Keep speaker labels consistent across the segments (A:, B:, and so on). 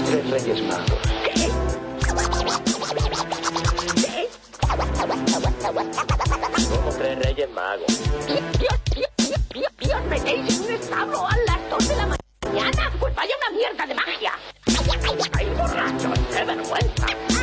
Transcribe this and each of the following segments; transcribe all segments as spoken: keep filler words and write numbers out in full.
A: tres Reyes Magos.
B: ¿Qué?
A: ¿Cómo tres Reyes Magos?
B: Dios, Dios, Dios, Dios, Dios, metéis en un establo a las dos de la mañana. Pues vaya una mierda de magia.
A: ¡Ay, borrachos! ¡Qué vergüenza!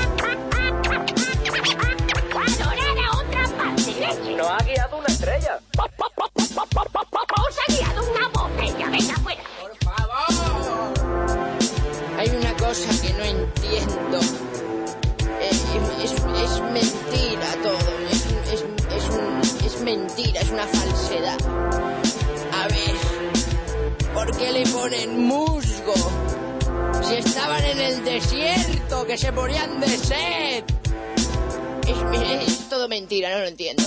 B: ¡Adorada otra parte!
A: ¡No ha guiado una estrella!
B: ¡Os ha guiado una botella! ¡Venga, fuera!
C: ¡Por favor! Hay una cosa que no entiendo. Es, es, es mentira todo. Es, es, es, un, es mentira, es una falsedad. A ver, ¿por qué le ponen musgo? Si estaban en el desierto, que se morían de sed. Es, es todo mentira, no lo entiendo.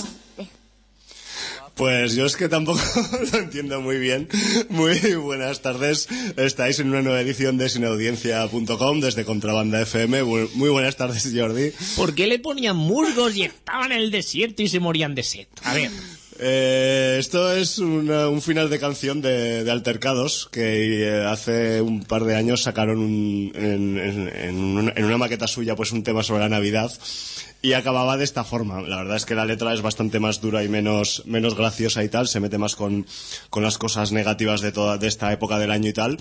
D: Pues yo es que tampoco lo entiendo muy bien. Muy buenas tardes. Estáis en una nueva edición de Sinaudiencia punto com desde Contrabanda F M. Muy buenas tardes, Jordi.
E: ¿Por qué le ponían musgos y estaban en el desierto y se morían de sed? A ver...
D: Eh, esto es una, un final de canción de, de Altercados que eh, hace un par de años sacaron un, en, en, en, una, en una maqueta suya pues un tema sobre la Navidad y acababa de esta forma. La verdad es que la letra es bastante más dura y menos, menos graciosa y tal, se mete más con, con las cosas negativas de toda de esta época del año y tal.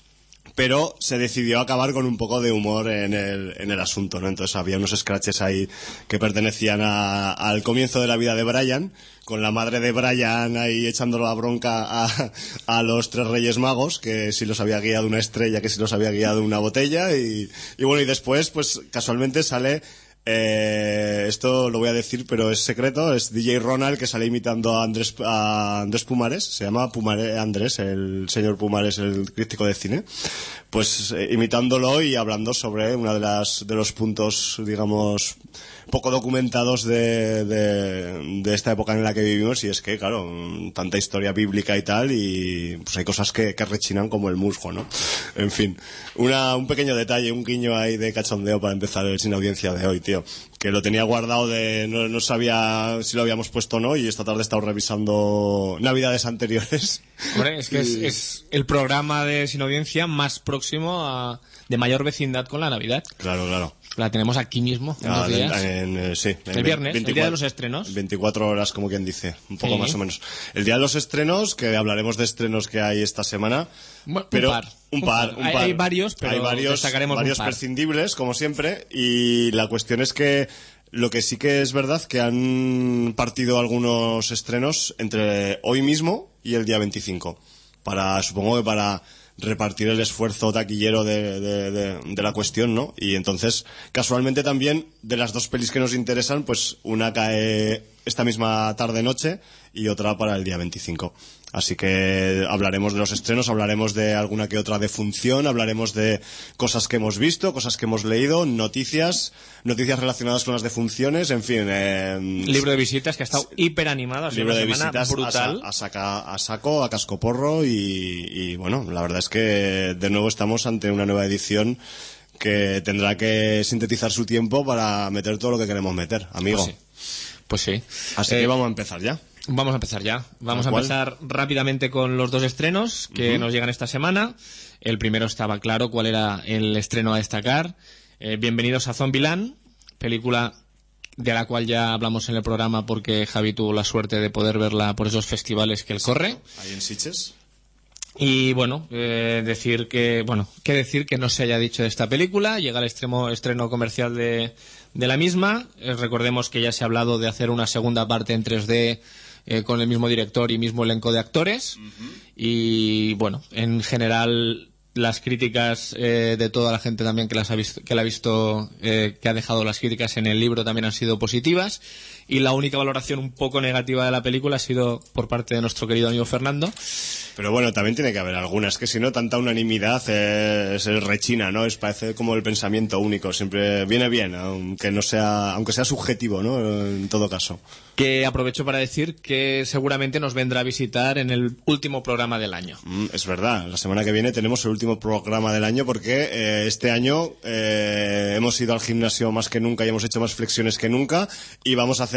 D: Pero se decidió acabar con un poco de humor en el, en el asunto, ¿no? Entonces había unos scratches ahí que pertenecían a, al comienzo de la vida de Brian, con la madre de Brian ahí echándole la bronca a, a los tres Reyes Magos, que si los había guiado una estrella, que si los había guiado una botella, y, y bueno, y después, pues casualmente sale... Eh, esto lo voy a decir, pero es secreto. Es D J Ronald, que sale imitando a Andrés, a Andrés Pumares. Se llama Pumares, Andrés, el señor Pumares, el crítico de cine. Pues eh, imitándolo y hablando sobre una de las de los puntos, digamos, poco documentados de, de, de esta época en la que vivimos. Y es que, claro, tanta historia bíblica y tal, y pues hay cosas que, que rechinan como el musgo, ¿no? En fin, una, un pequeño detalle, un guiño ahí de cachondeo para empezar el Sin Audiencia de hoy, tío. Que lo tenía guardado de... No, no sabía si lo habíamos puesto o no, y esta tarde he estado revisando navidades anteriores.
E: Hombre, es que y... es, es el programa de Sin Audiencia más próximo a... de mayor vecindad con la Navidad.
D: Claro, claro.
E: La tenemos aquí mismo, en ah, dos días.
D: En, en, sí, en
E: el viernes, veinticuatro, el día de los estrenos.
D: veinticuatro horas, como quien dice, un poco
E: sí.
D: más o menos. El día de los estrenos, que hablaremos de estrenos que hay esta semana.
E: Bueno,
D: pero
E: un par.
D: Un par, un par.
E: Hay, hay varios, pero
D: hay varios,
E: destacaremos
D: varios
E: un par.
D: prescindibles, como siempre, y la cuestión es que lo que sí que es verdad que han partido algunos estrenos entre hoy mismo y el día veinticinco. Para, supongo que para repartir el esfuerzo taquillero de, de, de, de la cuestión, ¿no? Y entonces, casualmente también, de las dos pelis que nos interesan, pues una cae esta misma tarde-noche y otra para el día veinticinco. Así que hablaremos de los estrenos, hablaremos de alguna que otra defunción, hablaremos de cosas que hemos visto, cosas que hemos leído, noticias, noticias relacionadas con las defunciones, en fin. Eh,
E: libro de visitas que ha estado hiper animado, ha sido
D: libro
E: una
D: de
E: semana
D: visitas
E: brutal.
D: A, a, saca, a saco, a cascoporro y, y bueno, la verdad es que de nuevo estamos ante una nueva edición que tendrá que sintetizar su tiempo para meter todo lo que queremos meter, amigo.
E: Pues sí. Pues sí.
D: Así eh, que vamos a empezar ya.
E: Vamos a empezar ya. Vamos a empezar rápidamente con los dos estrenos que uh-huh. nos llegan esta semana. El primero estaba claro cuál era el estreno a destacar. Eh, Bienvenidos a Zombieland, película de la cual ya hablamos en el programa porque Javi tuvo la suerte de poder verla por esos festivales que él corre.
D: Ahí en Sitges.
E: Y bueno, eh, decir que, bueno, qué decir que no se haya dicho de esta película. Llega el extremo, estreno comercial de, de la misma. Eh, recordemos que ya se ha hablado de hacer una segunda parte en tres D eh, con el mismo director y mismo elenco de actores. Uh-huh. Y bueno, en general las críticas eh, de toda la gente también que las ha visto, que la ha visto, eh, que ha dejado las críticas en el libro también han sido positivas. Y la única valoración un poco negativa de la película ha sido por parte de nuestro querido amigo Fernando.
D: Pero bueno, también tiene que haber algunas, que si no, tanta unanimidad eh, es el rechina, ¿no? Es, parece como el pensamiento único, siempre viene bien, aunque no sea, aunque sea subjetivo, ¿no? En todo caso.
E: Que aprovecho para decir que seguramente nos vendrá a visitar en el último programa del año.
D: Mm, es verdad, la semana que viene tenemos el último programa del año porque eh, este año eh, hemos ido al gimnasio más que nunca y hemos hecho más flexiones que nunca y vamos a hacer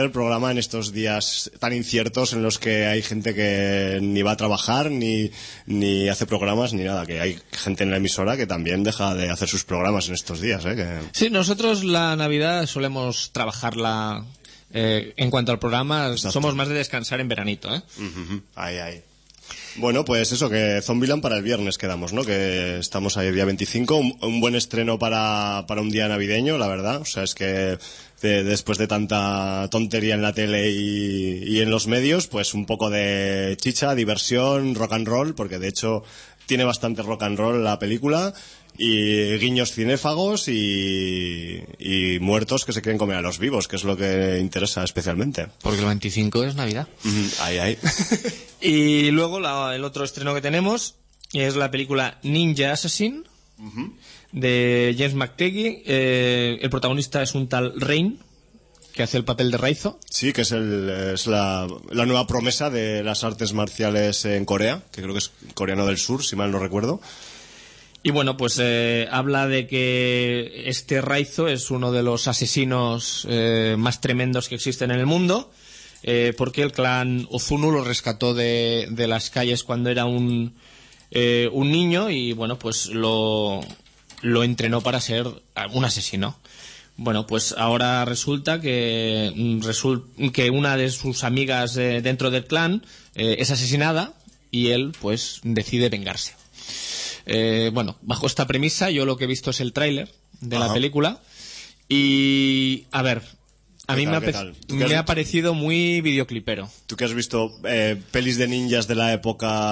D: el programa en estos días tan inciertos en los que hay gente que ni va a trabajar, ni, ni hace programas, ni nada. Que hay gente en la emisora que también deja de hacer sus programas en estos días, ¿eh? Que...
E: Sí, nosotros la Navidad solemos trabajarla eh, en cuanto al programa. Exacto. Somos más de descansar en veranito, ¿eh?
D: Uh-huh. Ahí, ahí. Bueno, pues eso, que Zombieland para el viernes quedamos, ¿no? Que estamos ahí el día veinticinco, un, un buen estreno para, para un día navideño, la verdad. O sea, es que de, después de tanta tontería en la tele y, y en los medios, pues un poco de chicha, diversión, rock and roll, porque de hecho tiene bastante rock and roll la película, y guiños cinéfagos y, y muertos que se quieren comer a los vivos, que es lo que interesa especialmente.
E: Porque el veinticinco es Navidad.
D: Mm, ahí, ahí.
E: Y luego la, el otro estreno que tenemos es la película Ninja Assassin, uh-huh, de James McTeague. Eh, el protagonista es un tal Rain, que hace el papel de Raizo.
D: Sí, que es, el, es la, la nueva promesa de las artes marciales en Corea, que creo que es coreano del sur, si mal no recuerdo.
E: Y bueno, pues eh, habla de que este Raizo es uno de los asesinos eh, más tremendos que existen en el mundo, eh, porque el clan Ozunu lo rescató de, de las calles cuando era un, eh, un niño y bueno, pues lo, lo entrenó para ser un asesino. Bueno, pues ahora resulta que, result, que una de sus amigas eh, dentro del clan eh, es asesinada y él pues decide vengarse. Eh, bueno, bajo esta premisa yo lo que he visto es el tráiler de Ajá. la película y, a ver, a mí tal, me, ha, me has... ha parecido muy videoclipero.
D: Tú que has visto eh, pelis de ninjas de la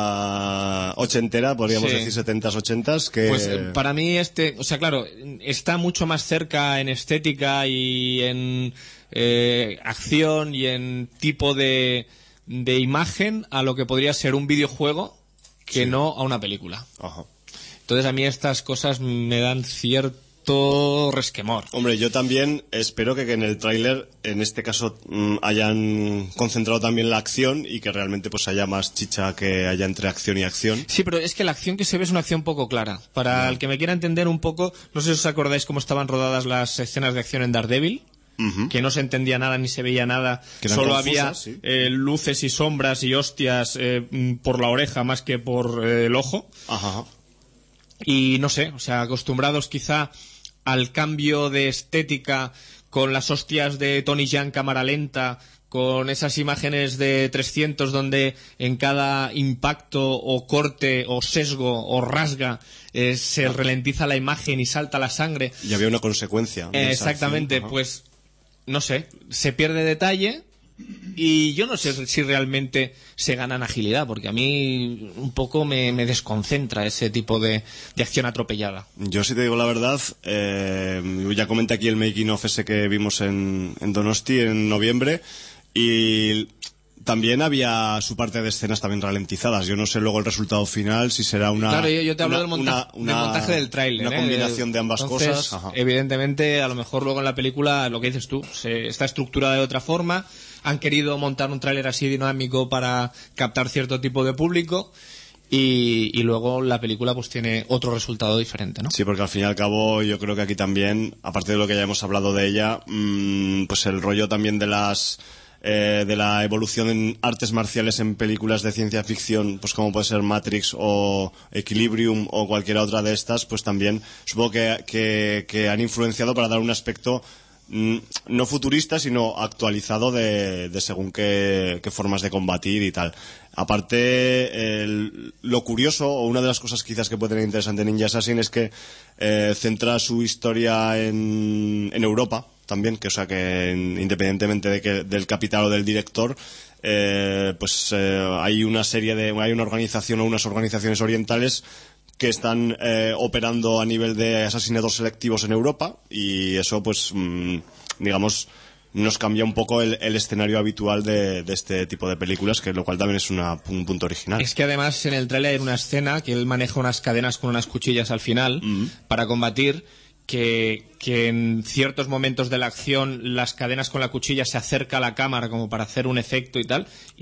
D: época ochentera, podríamos sí. decir setentas, ochentas, que...
E: Pues eh, para mí este, o sea, claro, está mucho más cerca en estética y en eh, acción y en tipo de, de imagen a lo que podría ser un videojuego que sí. no a una película.
D: Ajá.
E: Entonces a mí estas cosas me dan cierto resquemor.
D: Hombre, yo también espero que, que en el tráiler, en este caso, mmm, hayan concentrado también la acción y que realmente pues haya más chicha que haya entre acción y acción.
E: Sí, pero es que la acción que se ve es una acción poco clara. Para no. el que me quiera entender un poco, no sé si os acordáis cómo estaban rodadas las escenas de acción en Daredevil. Uh-huh. Que no se entendía nada ni se veía nada, solo confusas, había sí. eh, luces y sombras y hostias eh, por la oreja más que por eh, el ojo.
D: Ajá.
E: Y no sé, o sea, acostumbrados quizá al cambio de estética con las hostias de Tony Jaa en cámara lenta, con esas imágenes de trescientos donde en cada impacto o corte o sesgo o rasga eh, se ralentiza la imagen y salta la sangre.
D: Y había una consecuencia.
E: Eh, exactamente, pues no sé, se pierde detalle y yo no sé si realmente se gana en agilidad, porque a mí un poco me, me desconcentra ese tipo de, de acción atropellada.
D: Yo si te digo la verdad, eh, ya comenté aquí el making of ese que vimos en, en Donosti en noviembre y también había su parte de escenas también ralentizadas. Yo no sé luego el resultado final, si será una...
E: Claro, yo, yo te hablo
D: una,
E: del, monta-
D: una,
E: del montaje del tráiler.
D: Una
E: ¿eh?
D: combinación de ambas
E: Entonces,
D: cosas. Ajá.
E: Evidentemente, a lo mejor luego en la película, lo que dices tú, se, está estructurada de otra forma. Han querido montar un tráiler así dinámico para captar cierto tipo de público. Y, y luego la película pues tiene otro resultado diferente, ¿no?
D: Sí, porque al fin y al cabo yo creo que aquí también, aparte de lo que ya hemos hablado de ella, mmm, pues el rollo también de las... Eh, de la evolución en artes marciales en películas de ciencia ficción, pues como puede ser Matrix o Equilibrium o cualquiera otra de estas, pues también supongo que, que, que han influenciado para dar un aspecto mm, no futurista, sino actualizado de, de según qué, qué formas de combatir y tal. Aparte, el, lo curioso, o una de las cosas quizás que puede tener interesante Ninja Assassin es que eh, centra su historia en, en Europa también, que o sea que en, independientemente de que, del capital o del director, eh, pues eh, hay una serie de, hay una organización o unas organizaciones orientales que están eh, operando a nivel de asesinatos selectivos en Europa y eso pues mmm, digamos nos cambia un poco el, el escenario habitual de, de este tipo de películas, que lo cual también es una, un punto original.
E: Es que además en el tráiler hay una escena que él maneja unas cadenas con unas cuchillas al final mm. para combatir, que, que en ciertos momentos de la acción las cadenas con la cuchilla se acerca a la cámara como para hacer un efecto y tal, y se ve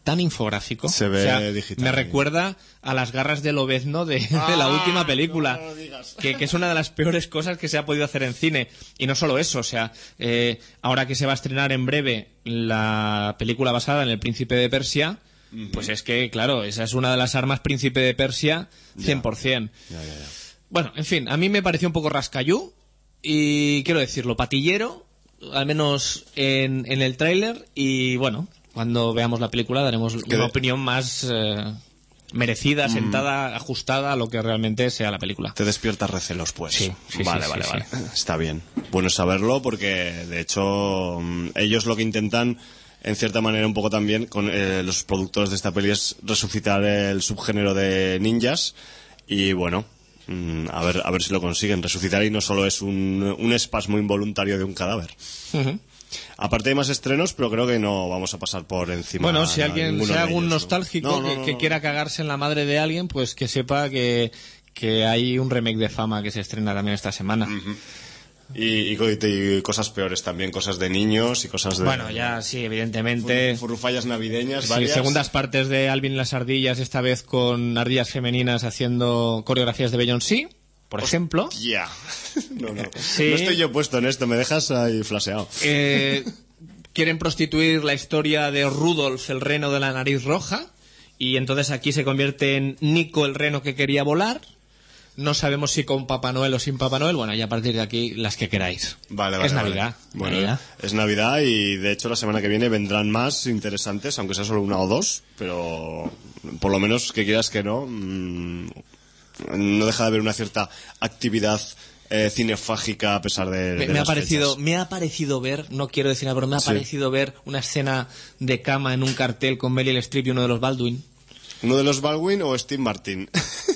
E: tan infográfico.
D: Se ve
E: o sea,
D: digital.
E: Me recuerda a las garras de Lobezno de, ah, de la última película.
D: No, no lo digas.
E: Que, que es una de las peores cosas que se ha podido hacer en cine. Y no solo eso, o sea, eh, ahora que se va a estrenar en breve la película basada en El Príncipe de Persia, uh-huh. pues es que, claro, esa es una de las armas Príncipe de Persia cien por ciento.
D: Ya, ya, ya.
E: Bueno, en fin, a mí me pareció un poco rascayú y, quiero decirlo, patillero, al menos en, en el tráiler, y bueno, cuando veamos la película daremos una
D: de...
E: opinión más eh, merecida, mm. sentada, ajustada a lo que realmente sea la película.
D: Te despiertas recelos, pues.
E: Sí, sí,
D: vale,
E: sí,
D: vale,
E: sí,
D: vale.
E: sí.
D: Está bien. Bueno saberlo porque, de hecho, ellos lo que intentan, en cierta manera un poco también, con eh, los productores de esta peli, es resucitar el subgénero de ninjas y, bueno... A ver, a ver si lo consiguen resucitar y no solo es un, un espasmo involuntario de un cadáver. Uh-huh. Aparte hay más estrenos, pero creo que no vamos a pasar por encima.
E: Bueno, si alguien, si hay algún
D: ellos,
E: nostálgico
D: ¿no? No, no,
E: que,
D: no,
E: que
D: no.
E: quiera cagarse en la madre de alguien, pues que sepa que, que hay un remake de Fama que se estrena también esta semana.
D: Uh-huh. Y, y, y cosas peores también, cosas de niños y cosas de...
E: Bueno, ya sí, evidentemente...
D: Furrufallas navideñas,
E: sí,
D: varias.
E: Segundas partes de Alvin y las ardillas, esta vez con ardillas femeninas haciendo coreografías de Beyoncé, por
D: Hostia.
E: ejemplo.
D: Ya. No, no.
E: Sí.
D: No estoy yo puesto en esto, me dejas ahí flaseado.
E: Eh, quieren prostituir la historia de Rudolf, el reno de la nariz roja, y entonces aquí se convierte en Nico, el reno que quería volar. No sabemos si con Papá Noel o sin Papá Noel. Bueno, y a partir de aquí, las que queráis.
D: Vale, vale.
E: Es
D: vale.
E: Navidad.
D: Bueno,
E: Navidad.
D: es Navidad y de hecho la semana que viene vendrán más interesantes, aunque sea solo una o dos, pero por lo menos que quieras que no, mmm, no deja de haber una cierta actividad eh, cinefágica a pesar de,
E: me,
D: de
E: me
D: las
E: ha parecido,
D: fechas.
E: me ha parecido ver, no quiero decir nada, pero me ha
D: Sí.
E: parecido ver una escena de cama en un cartel con Meryl Streep y uno de los Baldwin.
D: ¿Uno de los Baldwin o Steve Martin?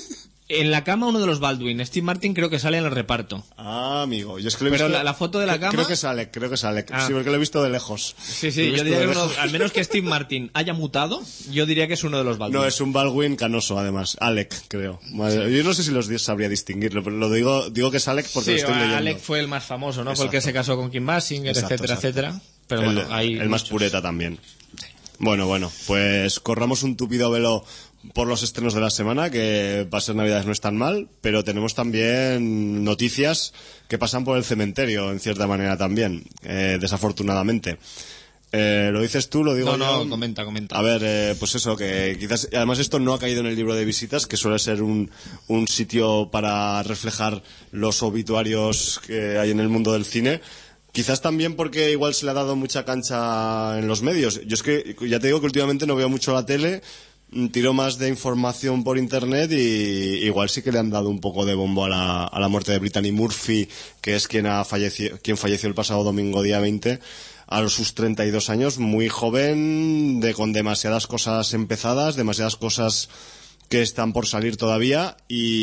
E: En la cama uno de los Baldwin. Steve Martin creo que sale en el reparto.
D: Ah, amigo. Yo es que lo he
E: Pero
D: visto...
E: la, la foto de la cama...
D: Creo que sale, creo que sale.
E: Ah.
D: Sí, porque lo he visto de lejos.
E: Sí,
D: Lo
E: sí,
D: he
E: yo
D: visto
E: diría
D: de
E: que uno,
D: lejos.
E: al menos que Steve Martin haya mutado, yo diría que es uno de los Baldwin.
D: No, es un Baldwin canoso, además. Alec, creo. Vale, yo no sé si los días sabría distinguirlo, pero lo digo, digo que es Alec porque
E: sí,
D: lo estoy leyendo.
E: Alec fue el más famoso, ¿no? Fue el que
D: Exacto.
E: se casó con Kim Basinger,
D: Exacto,
E: etcétera,
D: exacto.
E: etcétera. Pero
D: el,
E: bueno, hay
D: el más
E: muchos.
D: pureta también. Bueno, bueno, pues corramos un tupido velo por los estrenos de la semana, que para ser Navidades no es tan mal, pero tenemos también noticias que pasan por el cementerio, en cierta manera también, eh, desafortunadamente. Eh, ¿Lo dices tú? ¿Lo digo
E: No,
D: yo?
E: no, comenta, comenta.
D: A ver, eh, pues eso, que quizás... Además esto no ha caído en el libro de visitas, que suele ser un, un sitio para reflejar los obituarios que hay en el mundo del cine. Quizás también porque igual se le ha dado mucha cancha en los medios. Yo es que, ya te digo que últimamente no veo mucho la tele, tiro más de información por internet y igual sí que le han dado un poco de bombo a la, a la muerte de Brittany Murphy, que es quien, ha fallecido, quien falleció el pasado domingo día veinte, a sus treinta y dos años, muy joven, de con demasiadas cosas empezadas, demasiadas cosas que están por salir todavía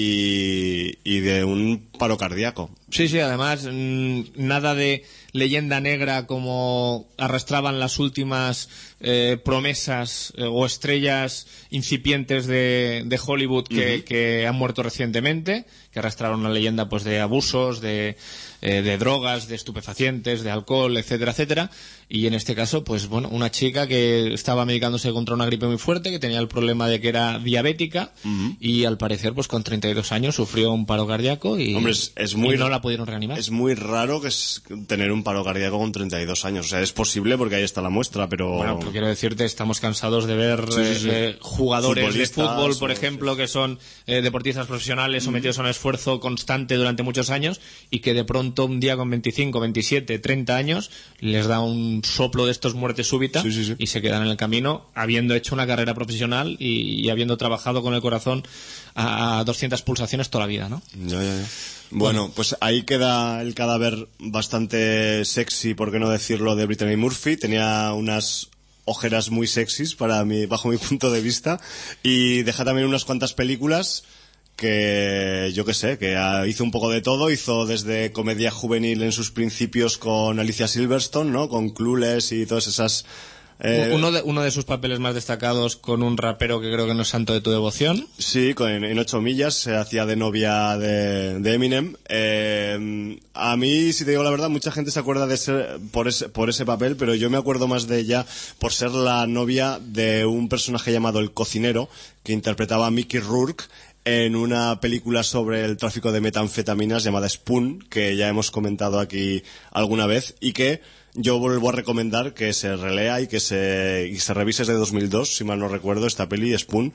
D: y, y de un paro cardíaco.
E: Sí, sí, además, mmm, nada de leyenda negra como arrastraban las últimas eh, promesas eh, o estrellas incipientes de, de Hollywood que, uh-huh. que han muerto recientemente, que arrastraron una leyenda pues de abusos, de, eh, de drogas, de estupefacientes, de alcohol, etcétera, etcétera. Y en este caso, pues bueno, una chica que estaba medicándose contra una gripe muy fuerte, que tenía el problema de que era diabética uh-huh. y al parecer, pues con treinta y dos años sufrió un paro cardíaco y,
D: Hombre, es, es muy,
E: y no la pudieron reanimar.
D: Es muy raro que es tener un paro cardíaco con treinta y dos años. O sea, es posible porque ahí está la muestra, pero...
E: Bueno, pero quiero decirte, estamos cansados de ver sí, sí, sí. Eh, jugadores de fútbol, por ejemplo, sí. que son eh, deportistas profesionales sometidos mm. a un esfuerzo constante durante muchos años y que de pronto un día con veinticinco, veintisiete, treinta años les da un soplo de estos muertes súbita
D: sí, sí, sí.
E: y se quedan en el camino habiendo hecho una carrera profesional y, y habiendo trabajado con el corazón a, a doscientas pulsaciones toda la vida, ¿no?
D: Ya, ya, ya. Bueno, pues ahí queda el cadáver bastante sexy, por qué no decirlo, de Brittany Murphy. Tenía unas ojeras muy sexys para mi, bajo mi punto de vista, y deja también unas cuantas películas que yo qué sé, que hizo un poco de todo. Hizo desde comedia juvenil en sus principios con Alicia Silverstone, ¿no? Con Clueless y todas esas Eh,
E: uno, de, uno de sus papeles más destacados con un rapero que creo que no es santo de tu devoción.
D: Sí, con, en ocho millas se hacía de novia de, de Eminem. Eh, a mí, si te digo la verdad, mucha gente se acuerda de ser por ese, por ese papel, pero yo me acuerdo más de ella por ser la novia de un personaje llamado El Cocinero, que interpretaba a Mickey Rourke en una película sobre el tráfico de metanfetaminas llamada Spoon, que ya hemos comentado aquí alguna vez, y que yo vuelvo a recomendar que se relea y que se, y se revise desde dos mil dos, si mal no recuerdo, esta peli, Spoon.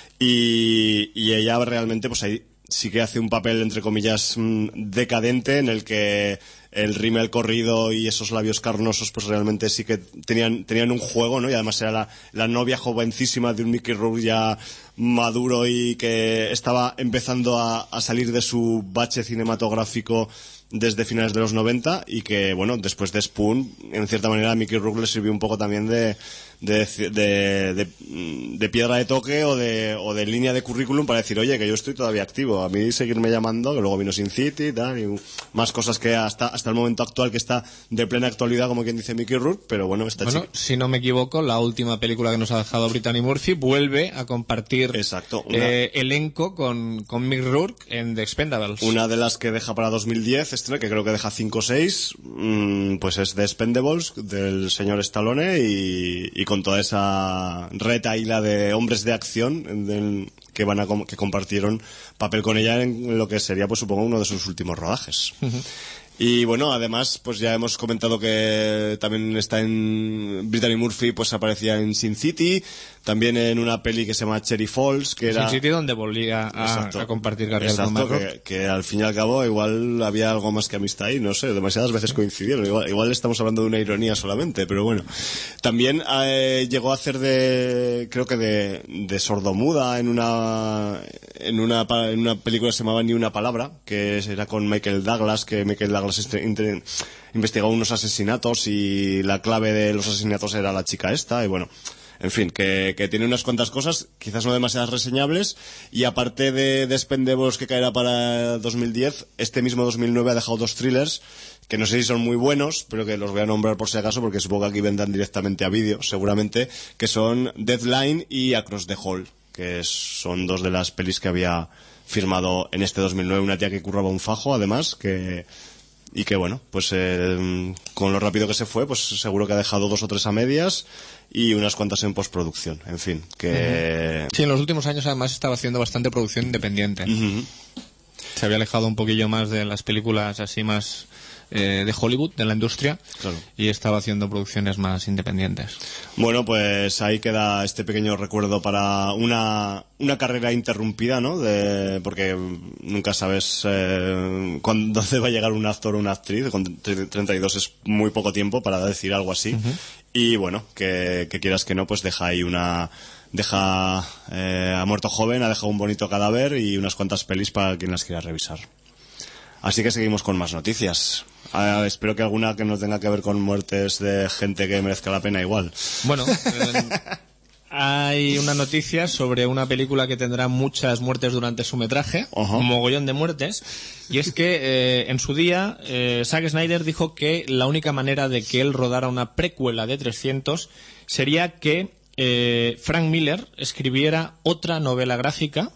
D: Y, y ella realmente, pues ahí sí que hace un papel, entre comillas, decadente, en el que el rímel corrido y esos labios carnosos, pues realmente sí que tenían, tenían un juego, ¿no? Y además era la, la novia jovencísima de un Mickey Rourke ya maduro y que estaba empezando a, a salir de su bache cinematográfico desde finales de los noventa, y que, bueno, después de Spoon, en cierta manera a Mickey Rourke le sirvió un poco también de, de, de, de, de piedra de toque o de, o de línea de currículum para decir, oye, que yo estoy todavía activo, a mí seguirme llamando, que luego vino Sin City y tal, y más cosas que hasta, hasta el momento actual, que está de plena actualidad, como quien dice Mickey Rourke, pero bueno, esta
E: bueno,
D: chica...
E: si no me equivoco, la última película que nos ha dejado Brittany Murphy vuelve a compartir
D: Exacto, una...
E: eh, elenco con, con Mickey Rourke en The Expendables.
D: Una de las que deja para dos mil diez, este, que creo que deja cinco o seis, mmm, pues es The Expendables, del señor Stallone, y, y con toda esa retahíla de hombres de acción del, que van a que compartieron papel con ella en lo que sería, pues supongo, uno de sus últimos rodajes. Uh-huh. Y bueno, además, pues ya hemos comentado que también está en Brittany Murphy, pues aparecía en Sin City, también en una peli que se llama Cherry Falls, que era...
E: Sin City, donde volvía a, a compartir carrera con
D: Exacto, que, que al fin y al cabo igual había algo más que amistad ahí, no sé, demasiadas veces coincidieron, igual, igual estamos hablando de una ironía solamente, pero bueno. También eh, llegó a hacer de, creo que de, de sordomuda en una, en una, en una película que se llamaba Ni una palabra, que era con Michael Douglas, que Michael Douglas investigó unos asesinatos y la clave de los asesinatos era la chica esta, y bueno, en fin, que, que tiene unas cuantas cosas, quizás no demasiadas reseñables, y aparte de, de Expendables, que caerá para dos mil diez, este mismo dos mil nueve ha dejado dos thrillers que no sé si son muy buenos, pero que los voy a nombrar por si acaso, porque supongo que aquí vendrán directamente a vídeo, seguramente, que son Deadline y Across the Hall, que son dos de las pelis que había firmado en este dos mil nueve, una tía que curraba un fajo, además, que... y que bueno, pues eh, con lo rápido que se fue, pues seguro que ha dejado dos o tres a medias y unas cuantas en postproducción, en fin, que...
E: Sí, en los últimos años además estaba haciendo bastante producción independiente. Uh-huh. Se había alejado un poquillo más de las películas así más eh, de Hollywood, de la industria,
D: claro,
E: y estaba haciendo producciones más independientes.
D: Bueno, pues ahí queda este pequeño recuerdo para una, una carrera interrumpida, ¿no? De, porque nunca sabes eh, cuándo dónde va a llegar un actor o una actriz. Con treinta y dos es muy poco tiempo para decir algo así. Uh-huh. Y bueno, que, que quieras que no, pues deja ahí una... Deja eh, ha muerto joven, ha dejado un bonito cadáver y unas cuantas pelis para quien las quiera revisar. Así que seguimos con más noticias. Ah, espero que alguna que no tenga que ver con muertes de gente que merezca la pena igual.
E: Bueno, eh, hay una noticia sobre una película que tendrá muchas muertes durante su metraje, uh-huh. un mogollón de muertes, y es que eh, en su día eh, Zack Snyder dijo que la única manera de que él rodara una precuela de trescientos sería que eh, Frank Miller escribiera otra novela gráfica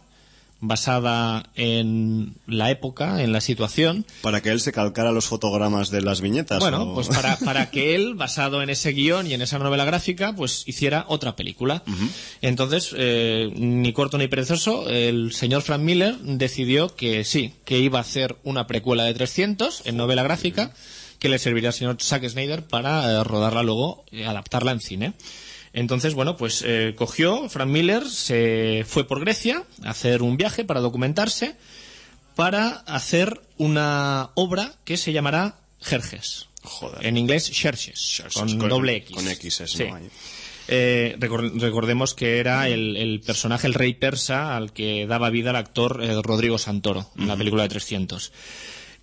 E: basada en la época, en la situación.
D: ¿Para que él se calcara los fotogramas de las viñetas?
E: Bueno,
D: o...
E: pues para, para que él, basado en ese guión y en esa novela gráfica, pues hiciera otra película. Uh-huh. Entonces, eh, ni corto ni perezoso, el señor Frank Miller decidió que sí, que iba a hacer una precuela de trescientos en novela gráfica, uh-huh. que le serviría al señor Zack Snyder para eh, rodarla luego, eh, adaptarla en cine. Entonces, bueno, pues eh, cogió, Frank Miller se fue por Grecia a hacer un viaje para documentarse, para hacer una obra que se llamará Jerjes.
D: Joder.
E: En inglés, Xerxes, con, con doble X.
D: Con X es,
E: sí.
D: ¿no? Ahí.
E: Eh, record, recordemos que era el, el personaje, el rey persa, al que daba vida el actor eh, Rodrigo Santoro, en uh-huh. la película de trescientos.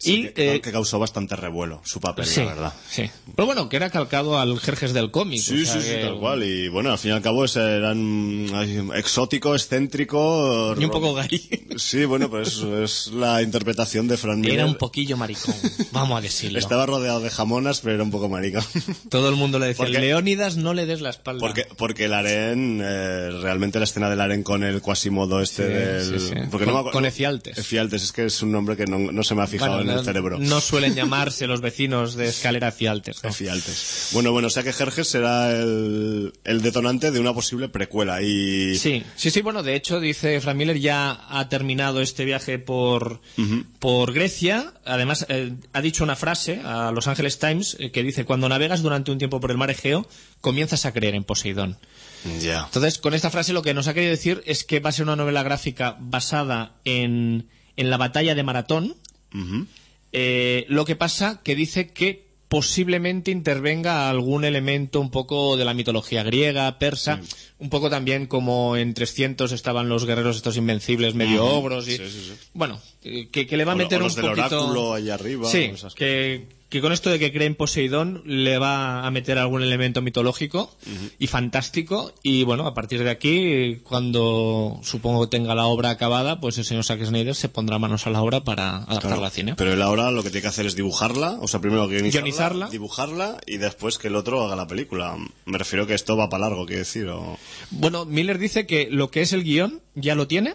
D: Sí,
E: y
D: que,
E: eh,
D: que causó bastante revuelo su papel,
E: sí,
D: la verdad.
E: sí. Pero bueno, que era calcado al Jerjes del cómic.
D: Sí,
E: o sea
D: sí, sí,
E: que-
D: tal cual. Y bueno, al fin y al cabo ese eran ay, exótico, excéntrico.
E: Y un poco gay.
D: Sí, bueno, pues es la interpretación de Frank Miller.
E: Era un poquillo maricón, vamos a decirlo.
D: Estaba rodeado de jamonas, pero era un poco marica.
E: Todo el mundo le decía,
D: Porque-
E: Leónidas, no le des la espalda.
D: Porque, porque el harén, eh, realmente la escena del harén con el Quasimodo este
E: Sí,
D: del...
E: sí, sí.
D: Porque
E: Con-
D: no me acuerdo-
E: con Efialtes.
D: Efialtes, es que es un nombre que no, no se me ha fijado
E: Bueno,
D: en
E: no,
D: el cerebro.
E: no suelen llamarse los vecinos de Escalera Fialtes, ¿no?
D: Efialtes. Bueno, bueno, o sea que Jerjes será el, el detonante de una posible precuela y...
E: Sí, sí, sí, bueno, de hecho, dice Frank Miller, ya ha terminado este viaje por, por Grecia. Además, eh, ha dicho una frase a Los Angeles Times eh, que dice, cuando navegas durante un tiempo por el mar Egeo, comienzas a creer en Poseidón.
D: Ya.
E: Entonces, con esta frase lo que nos ha querido decir es que va a ser una novela gráfica basada en, en la batalla de Maratón.
D: Ujú.
E: Eh, lo que pasa que dice que posiblemente intervenga algún elemento un poco de la mitología griega, persa, un poco también como en trescientos estaban los guerreros estos invencibles medio
D: Ujú.
E: ogros y
D: Sí, sí, sí.
E: bueno, eh, que, que le va a
D: O lo-
E: meter
D: o los
E: un
D: del
E: poquito
D: oráculo ahí arriba,
E: sí,
D: esas
E: que, que con esto de que cree en Poseidón le va a meter algún elemento mitológico y fantástico y bueno, a partir de aquí cuando supongo que tenga la obra acabada, pues el señor Zack Snyder se pondrá manos a la obra para adaptarla
D: Claro,
E: al cine.
D: pero él ahora lo que tiene que hacer es dibujarla, o sea, primero guionizarla,
E: Guionizarla.
D: dibujarla y después que el otro haga la película. Me refiero que esto va para largo, quiero decir. O...
E: Bueno, Miller dice que lo que es el guión ya lo tiene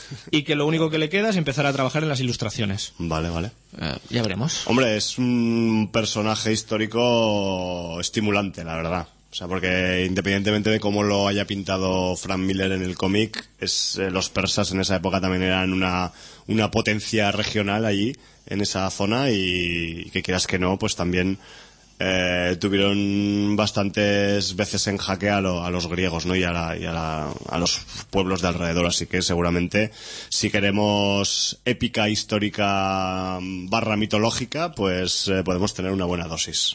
E: y que lo único que le queda es empezar a trabajar en las ilustraciones.
D: Vale, vale.
E: Eh, ya veremos.
D: Hombre, es un personaje histórico estimulante, la verdad. O sea, porque independientemente de cómo lo haya pintado Frank Miller en el cómic, es eh, los persas en esa época también eran una, una potencia regional allí, en esa zona, y, y que quieras que no, pues también eh, tuvieron bastantes veces en jaque a, lo- a los griegos, ¿no? Y, a, la- y a, la- a los pueblos de alrededor, así que seguramente si queremos épica histórica barra mitológica, pues eh, podemos tener una buena dosis.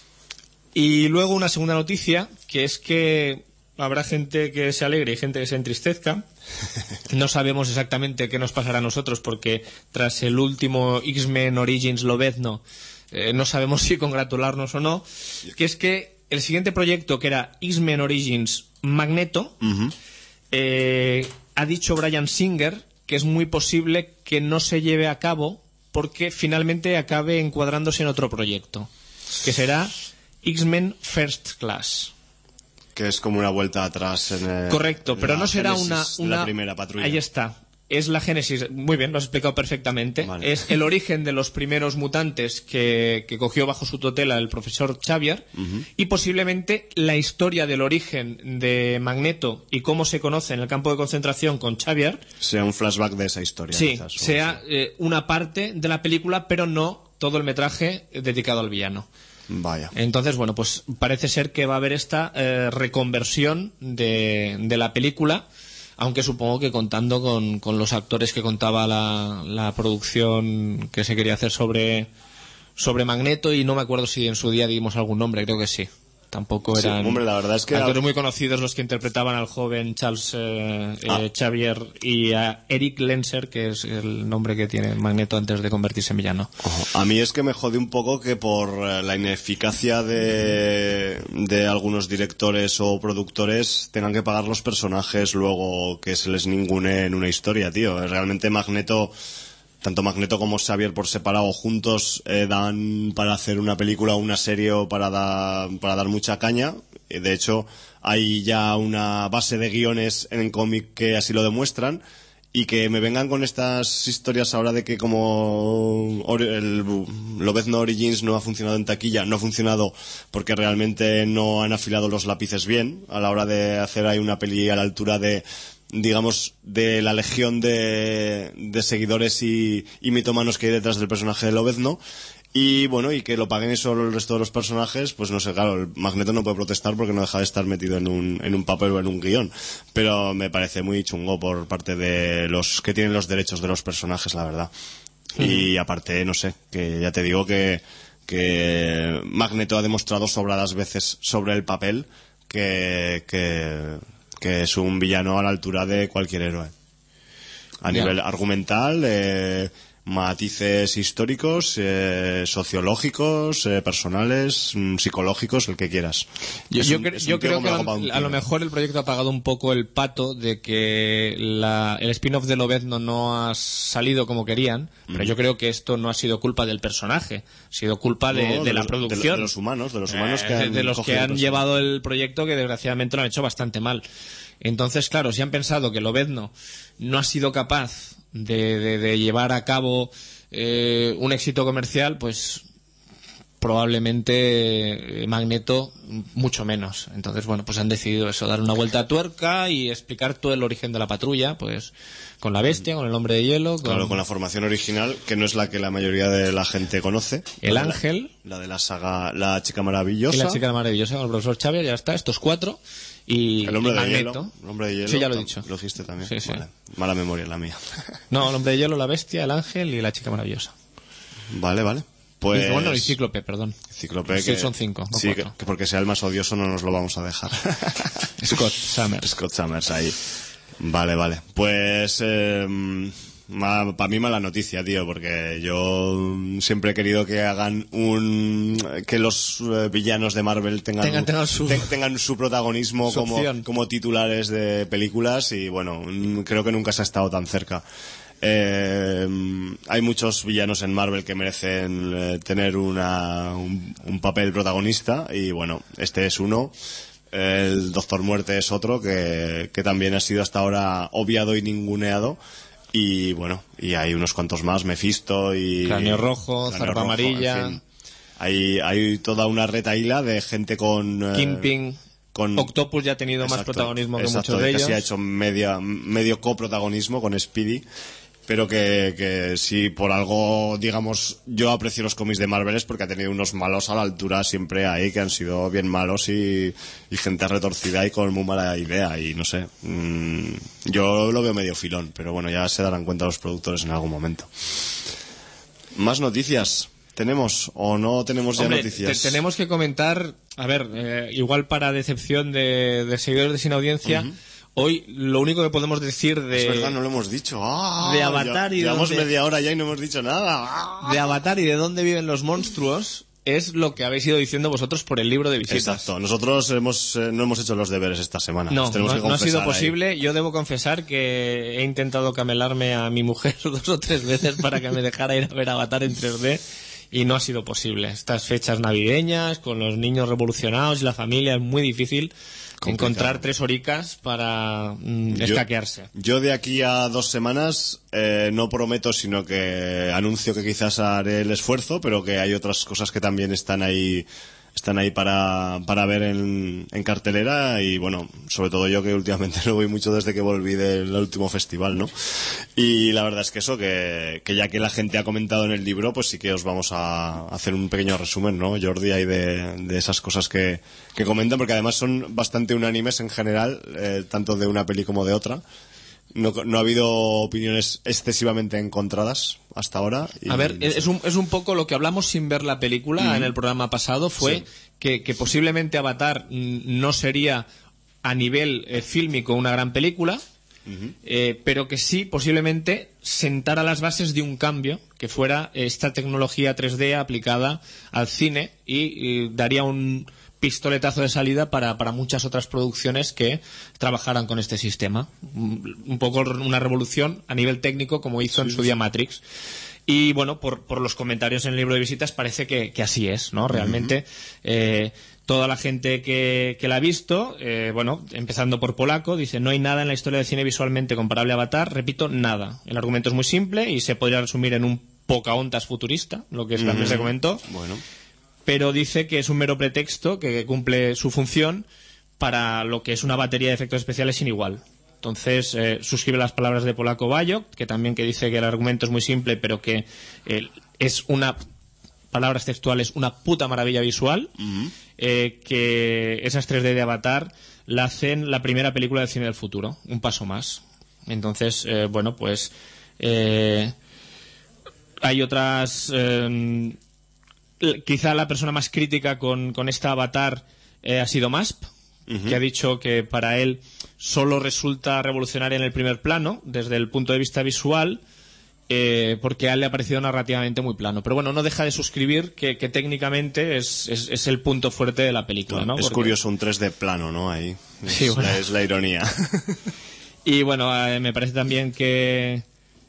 E: Y luego una segunda noticia, que es que habrá gente que se alegre y gente que se entristezca. No sabemos exactamente qué nos pasará a nosotros porque tras el último X-Men Origins Lobezno eh, no sabemos si congratularnos o no, que es que el siguiente proyecto, que era X-Men Origins Magneto,
D: Ujú.
E: eh, ha dicho Bryan Singer que es muy posible que no se lleve a cabo porque finalmente acabe encuadrándose en otro proyecto, que será X-Men First Class.
D: Que es como una vuelta atrás en el,
E: Correcto,
D: en
E: pero
D: la
E: no será
D: génesis
E: una,
D: de
E: una...
D: la primera patrulla.
E: Ahí está. Es la génesis. Muy bien, lo has explicado perfectamente.
D: Vale.
E: Es el origen de los primeros mutantes que, que cogió bajo su tutela el profesor Xavier y posiblemente la historia del origen de Magneto y cómo se conoce en el campo de concentración con Xavier,
D: Sea un flashback de esa historia.
E: sí,
D: quizás, o
E: sea
D: sí.
E: eh, una parte de la película, pero no todo el metraje dedicado al villano.
D: Vaya.
E: Entonces, bueno, pues parece ser que va a haber esta eh, reconversión de, de la película, aunque supongo que contando con, con los actores que contaba la, la producción que se quería hacer sobre, sobre Magneto, y no me acuerdo si en su día dimos algún nombre, creo que sí. Tampoco
D: Sí,
E: eran
D: hombre, la verdad es que-
E: actores muy conocidos los que interpretaban al joven Charles eh, eh,
D: Ah.
E: Xavier y a Eric Lenser, que es el nombre que tiene Magneto antes de convertirse en villano.
D: A mí es que me jode un poco que por eh, la ineficacia de, de algunos directores o productores tengan que pagar los personajes luego que se les ningune en una historia, tío. Realmente Magneto, tanto Magneto como Xavier por separado juntos eh, dan para hacer una película o una serie o para, da- para dar mucha caña. Eh, De hecho, hay ya una base de guiones en el cómic que así lo demuestran. Y que me vengan con estas historias ahora de que como or- el Lobezno Origins no ha funcionado en taquilla, no ha funcionado porque realmente no han afilado los lápices bien a la hora de hacer ahí una peli a la altura de, digamos, de la legión de, de seguidores y, y mitómanos que hay detrás del personaje de Lobezno. Y bueno, y que lo paguen solo el resto de los personajes, pues no sé, claro, el Magneto no puede protestar porque no deja de estar metido en un, en un papel o en un guión. Pero me parece muy chungo por parte de los que tienen los derechos de los personajes, la verdad. Y aparte, no sé, que ya te digo que, que Magneto ha demostrado sobradas veces sobre el papel que, que, que es un villano a la altura de cualquier héroe. A
E: Ya.
D: nivel argumental, eh, matices históricos, eh, sociológicos, eh, personales, mm, psicológicos, el que quieras.
E: Yo,
D: Es
E: yo,
D: un-
E: cre-
D: es un
E: yo
D: tío
E: creo
D: como
E: que
D: la
E: a,
D: copa de un
E: lo- a lo
D: pino.
E: mejor el proyecto ha pagado un poco el pato de que la, el spin-off de Lobezno no ha salido como querían, pero yo creo que esto no ha sido culpa del personaje, ha sido culpa de,
D: No,
E: de la
D: los-
E: producción.
D: de los humanos, de los humanos que
E: Eh,
D: han
E: de los que
D: cogido
E: han
D: cosas.
E: llevado el proyecto, que desgraciadamente lo han hecho bastante mal. Entonces, claro, si han pensado que Lobezno no ha sido capaz de, de- de llevar a cabo eh, un éxito comercial, pues probablemente eh, Magneto mucho menos. Entonces, bueno, pues han decidido eso, dar una vuelta a tuerca y explicar todo el origen de la patrulla, pues con la bestia, con el hombre de hielo, con,
D: Claro, con la formación original, que no es la que la mayoría de la gente conoce.
E: el
D: La de la-
E: ángel
D: La de la saga La Chica Maravillosa.
E: y la chica maravillosa, con el profesor Chávez, ya está, estos cuatro. Y
D: El hombre
E: y
D: de
E: Magneto.
D: hielo. El hombre de hielo.
E: Sí, ya lo he
D: tam-
E: dicho.
D: Lo dijiste también.
E: Sí, sí.
D: Vale. Mala memoria la mía.
E: No, el hombre de hielo, la bestia, el ángel y la chica maravillosa.
D: Vale, vale. Pues...
E: Y, bueno, y Cíclope, perdón.
D: Cíclope,
E: Sí,
D: que...
E: son cinco, no
D: Sí, que,
E: cuatro.
D: que porque sea el más odioso no nos lo vamos a dejar.
E: Scott Summers.
D: Scott Summers ahí. Vale, vale. Pues... Eh, para mí mala noticia, tío, porque yo mm, siempre he querido que hagan un... que los eh, villanos de Marvel tengan,
E: Tengan-
D: un-
E: tengan su-
D: ten- tengan su protagonismo
E: su
D: como,
E: opción.
D: como titulares de películas y bueno, mm, creo que nunca se ha estado tan cerca. Eh, hay muchos villanos en Marvel que merecen eh, tener una, un, un papel protagonista y bueno, este es uno. El Doctor Muerte es otro que, que también ha sido hasta ahora obviado y ninguneado. Y bueno, y hay unos cuantos más, Mephisto y...
E: Cráneo Rojo,
D: Cráneo
E: Zarpa
D: Rojo,
E: Amarilla.
D: en fin. Hay, hay toda una retaíla de gente con... eh,
E: Kingpin.
D: con
E: Octopus ya ha tenido más
D: Exacto,
E: protagonismo que
D: exacto,
E: muchos de
D: casi
E: ellos.
D: ha hecho media, medio coprotagonismo con Speedy, pero que, que si por algo, digamos, yo aprecio los cómics de Marvel es porque ha tenido unos malos a la altura siempre ahí, que han sido bien malos y, y gente retorcida y con muy mala idea, y no sé, mmm, yo lo veo medio filón, pero bueno, ya se darán cuenta los productores en algún momento. ¿Más noticias tenemos o no tenemos ya
E: Hombre,
D: noticias?
E: te- tenemos que comentar, a ver, eh, igual para decepción de, de seguidores de Sin Audiencia, hoy lo único que podemos decir de,
D: Es verdad, no lo hemos dicho. ¡Ah!
E: de Avatar y
D: Llevamos
E: donde-
D: media hora ya y no hemos dicho nada. ¡Ah!
E: de Avatar y de dónde viven los monstruos es lo que habéis ido diciendo vosotros por el libro de visitas.
D: Exacto. Nosotros hemos, eh, no hemos hecho los deberes esta semana.
E: No,
D: Nos tenemos
E: no,
D: que
E: no ha sido
D: confesar ahí.
E: posible. Yo debo confesar que he intentado camelarme a mi mujer dos o tres veces para que me dejara ir a ver Avatar en tres D y no ha sido posible. Estas fechas navideñas, con los niños revolucionados y la familia, es muy difícil
D: Complicado.
E: encontrar tres horicas para mm,
D: Yo-
E: escaquearse.
D: Yo de aquí a dos semanas eh, no prometo, sino que anuncio que quizás haré el esfuerzo, pero que hay otras cosas que también están ahí están ahí para, para ver en, en cartelera y bueno, sobre todo yo que últimamente no voy mucho desde que volví del último festival, ¿no? Y la verdad es que eso, que, que ya que la gente ha comentado en el libro, pues sí que os vamos a hacer un pequeño resumen, ¿no, Jordi, ahí de, de esas cosas que, que comentan, porque además son bastante unánimes en general, eh, tanto de una peli como de otra. No, no ha habido opiniones excesivamente encontradas hasta ahora. y
E: A ver,
D: no sé.
E: es un, es un poco lo que hablamos sin ver la película en el programa pasado, fue
D: Sí.
E: que, que posiblemente Avatar mm, no sería a nivel eh, fílmico una gran película, eh, pero que sí posiblemente sentara las bases de un cambio que fuera esta tecnología tres D aplicada al cine y, y daría un pistoletazo de salida para, para muchas otras producciones que trabajaran con este sistema. Un un poco una revolución a nivel técnico como hizo en su día Matrix. Y bueno, por, por los comentarios en el libro de visitas parece que, que así es, ¿no? Realmente eh, toda la gente que, que la ha visto, eh, bueno, empezando por Polaco, dice: no hay nada en la historia del cine visualmente comparable a Avatar. Repito, nada. El argumento es muy simple y se podría resumir en un Pocahontas futurista, lo que también se comentó.
D: Bueno,
E: Pero dice que es un mero pretexto que cumple su función para lo que es una batería de efectos especiales sin igual. Entonces, eh, suscribe las palabras de Polaco Bayo, que también que dice que el argumento es muy simple, pero que eh, es una, palabras textuales, una puta maravilla visual, eh, que esas tres D de Avatar la hacen la primera película del cine del futuro, un paso más. Entonces, eh, bueno, pues eh, hay otras... Eh, quizá la persona más crítica con, con esta Avatar eh, ha sido Masp, uh-huh. que ha dicho que para él solo resulta revolucionaria en el primer plano, desde el punto de vista visual, eh, porque a él le ha parecido narrativamente muy plano. Pero bueno, no deja de suscribir que, que técnicamente es, es, es el punto fuerte de la película, ¿no?
D: Es
E: Porque...
D: curioso un tres D plano, ¿no? Ahí. Es,
E: sí, bueno.
D: la, es la ironía.
E: Y bueno, eh, me parece también que...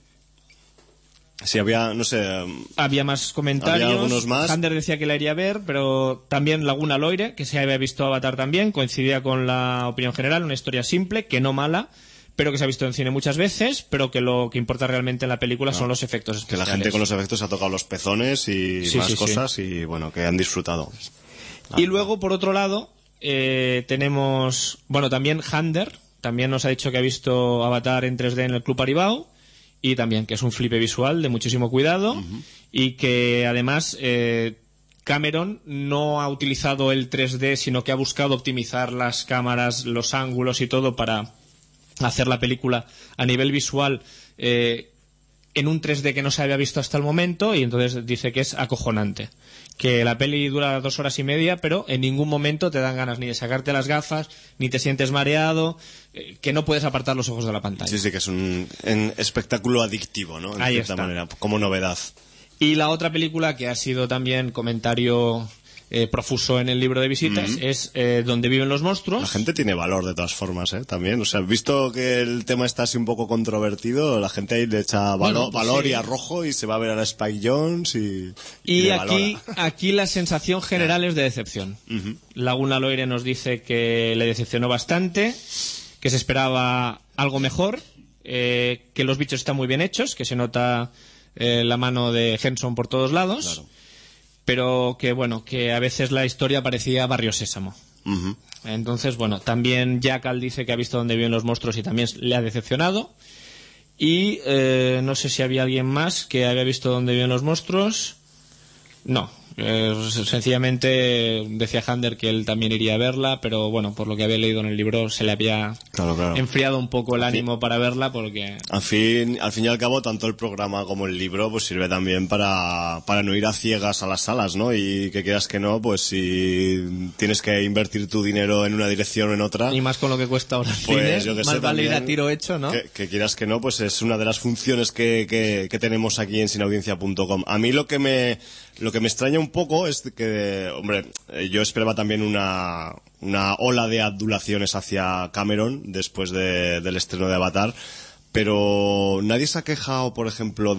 D: Sí, había, no sé...
E: Había más comentarios.
D: Había algunos más.
E: Hander decía que la iría a ver, pero también Laguna Loire, que se había visto Avatar también, coincidía con la opinión general, una historia simple, que no mala, pero que se ha visto en cine muchas veces, pero que lo que importa realmente en la película no. son los efectos especiales.
D: Que la gente con los efectos ha tocado los pezones y
E: sí,
D: más
E: sí,
D: cosas
E: sí.
D: y bueno, que han disfrutado.
E: Y luego, por otro lado, eh, tenemos, bueno, también Hander, también nos ha dicho que ha visto Avatar en tres D en el Club Aribao, y también que es un flipe visual de muchísimo cuidado, uh-huh. y que además eh, Cameron no ha utilizado el tres D, sino que ha buscado optimizar las cámaras, los ángulos y todo para hacer la película a nivel visual eh, en un tres D que no se había visto hasta el momento, y entonces dice que es acojonante. Que la peli dura dos horas y media, pero en ningún momento te dan ganas ni de sacarte las gafas, ni te sientes mareado, eh, que no puedes apartar los ojos de la pantalla.
D: Sí, sí, que es un, un espectáculo adictivo, ¿no? En
E: Ahí
D: cierta
E: está.
D: manera, como novedad.
E: Y la otra película que ha sido también comentario eh, profuso en el libro de visitas mm-hmm. es eh, Donde viven los monstruos.
D: La gente tiene valor de todas formas, ¿eh? También, o sea, visto que el tema está así un poco controvertido, la gente ahí le echa valo- bueno, pues valor sí. y arrojo y se va a ver a la Spike Jones y...
E: Y, y aquí, aquí la sensación general es de decepción. Uh-huh. Laguna Loire nos dice que le decepcionó bastante, que se esperaba algo mejor, eh, que los bichos están muy bien hechos, que se nota eh, la mano de Henson por todos lados.
D: Claro. Pero
E: que bueno, que a veces la historia parecía Barrio Sésamo.
D: Uh-huh.
E: Entonces, bueno, también Jackal dice que ha visto Donde viven los monstruos y también le ha decepcionado. Y eh, no sé si había alguien más que había visto Donde viven los monstruos. No, eh, sencillamente decía Hander que él también iría a verla, pero bueno, por lo que había leído en el libro se le había
D: claro, claro.
E: enfriado un poco el
D: al
E: ánimo
D: fin,
E: para verla porque...
D: Al fin, al fin y al cabo, tanto el programa como el libro pues sirve también para, para no ir a ciegas a las salas, ¿no? Y que quieras que no, pues si tienes que invertir tu dinero en una dirección o en otra...
E: Y más con lo que cuesta ahora el
D: pues,
E: cine,
D: yo que
E: más
D: sé,
E: vale ir a tiro hecho, ¿no?
D: Que, que quieras que no, pues es una de las funciones que, que, que tenemos aquí en sinaudiencia punto com. A mí lo que me... Lo que me extraña un poco es que, hombre, yo esperaba también una, una ola de adulaciones hacia Cameron después de, del estreno de Avatar, pero nadie se ha quejado, por ejemplo,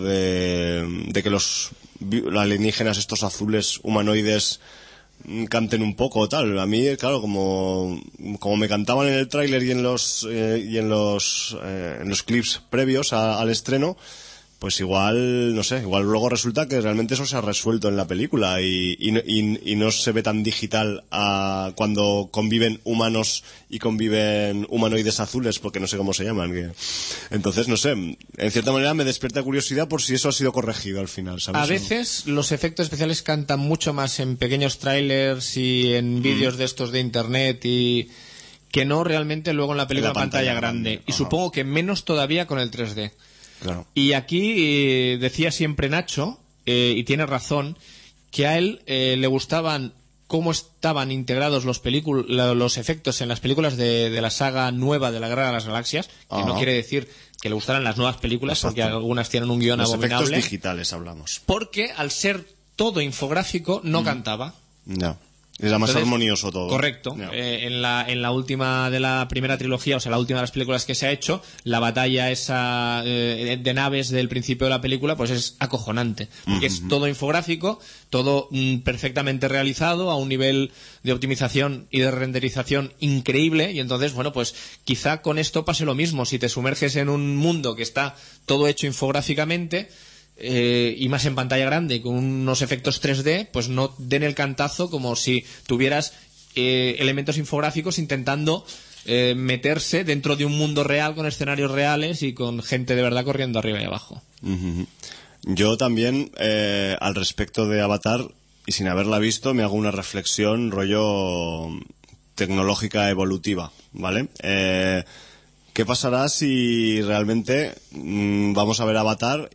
D: de, de que los alienígenas, estos azules humanoides, canten un poco o tal. A mí, claro, como, como me cantaban en el tráiler y en los, eh, y en los, eh, en los clips previos a, al estreno, pues igual, no sé, igual luego resulta que realmente eso se ha resuelto en la película y, y, y, y no se ve tan digital a cuando conviven humanos y conviven humanoides azules, porque no sé cómo se llaman. Que... Entonces, no sé, en cierta manera me despierta curiosidad por si eso ha sido corregido al final, ¿sabes?
E: A veces los efectos especiales cantan mucho más en pequeños trailers y en vídeos mm. de estos de internet y... que no realmente luego en la película en la pantalla, pantalla grande. grande. Y supongo que menos todavía con el tres D.
D: Claro.
E: Y aquí eh, decía siempre Nacho, eh, y tiene razón, que a él eh, le gustaban cómo estaban integrados los, pelicul- los efectos en las películas de, de la saga nueva de la Guerra de las Galaxias, que Ajá. no quiere decir que le gustaran las nuevas películas, Exacto. porque algunas tienen un guión
D: los
E: abominable.
D: Los efectos digitales hablamos.
E: Porque al ser todo infográfico no mm. cantaba.
D: No. Era más Entonces, armonioso todo.
E: Correcto.
D: No.
E: Eh, en, la, en la última de la primera trilogía, o sea, la última de las películas que se ha hecho, la batalla esa eh, de naves del principio de la película, pues es acojonante. Porque uh-huh. es todo infográfico, todo mm, perfectamente realizado, a un nivel de optimización y de renderización increíble. Y entonces, bueno, pues quizá con esto pase lo mismo. Si te sumerges en un mundo que está todo hecho infográficamente... Eh, y más en pantalla grande con unos efectos tres D, pues no den el cantazo como si tuvieras eh, elementos infográficos intentando eh, meterse dentro de un mundo real con escenarios reales y con gente de verdad corriendo arriba y abajo.
D: Uh-huh. Yo también eh, al respecto de Avatar, y sin haberla visto, me hago una reflexión rollo tecnológica evolutiva, ¿vale? Eh ¿Qué pasará si realmente mmm, vamos a ver Avatar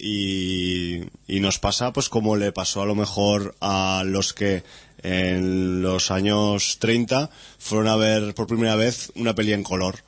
D: y, y nos pasa pues como le pasó a lo mejor a los que en los años treinta fueron a ver por primera vez una peli en color?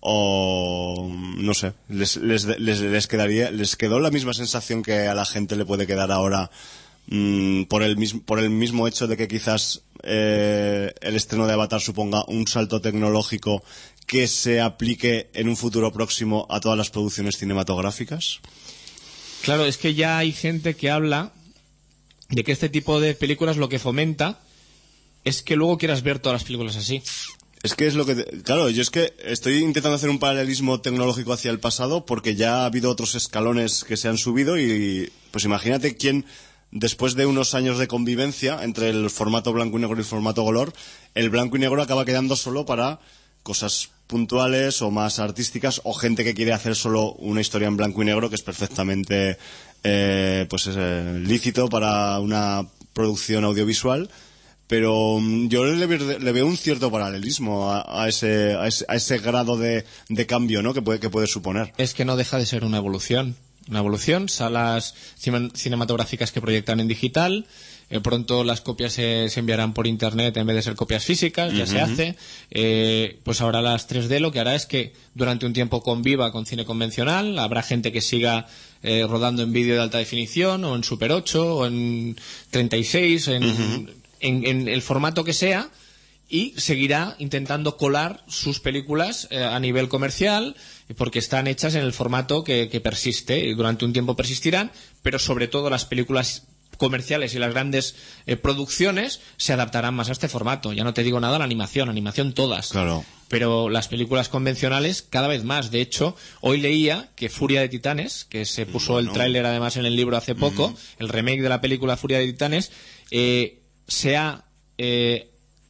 D: o no sé, les, les, les, les quedaría, les quedó la misma sensación que a la gente le puede quedar ahora mmm, por el mismo, por el mismo hecho de que quizás eh, el estreno de Avatar suponga un salto tecnológico que se aplique en un futuro próximo a todas las producciones cinematográficas.
E: Claro, es que ya hay gente que habla de que este tipo de películas lo que fomenta es que luego quieras ver todas las películas así.
D: Es que es lo que... Te... Claro, yo es que estoy intentando hacer un paralelismo tecnológico hacia el pasado porque ya ha habido otros escalones que se han subido y pues imagínate quién, después de unos años de convivencia entre el formato blanco y negro y el formato color, el blanco y negro acaba quedando solo para cosas puntuales o más artísticas o gente que quiere hacer solo una historia en blanco y negro que es perfectamente eh, pues es, eh, lícito para una producción audiovisual. Pero yo le, le veo un cierto paralelismo a, a, ese, a, ese, a ese grado de, de cambio, ¿no? que, puede, que puede suponer.
E: Es que no deja de ser una evolución. Una evolución, salas cinematográficas que proyectan en digital, eh, pronto las copias se, se enviarán por internet en vez de ser copias físicas, ya uh-huh. se hace. Eh, pues ahora las tres D lo que hará es que durante un tiempo conviva con cine convencional, habrá gente que siga eh, rodando en vídeo de alta definición, o en Super ocho, o en treinta y seis, en... Uh-huh. En, en el formato que sea, y seguirá intentando colar sus películas eh, a nivel comercial porque están hechas en el formato que, que persiste y durante un tiempo persistirán, pero sobre todo las películas comerciales y las grandes eh, producciones se adaptarán más a este formato. Ya no te digo nada la animación, animación todas.
D: Claro.
E: Pero las películas convencionales cada vez más. De hecho, hoy leía que Furia de Titanes, que se puso bueno. el tráiler además en el libro hace poco, uh-huh. el remake de la película Furia de Titanes, eh, se ha eh,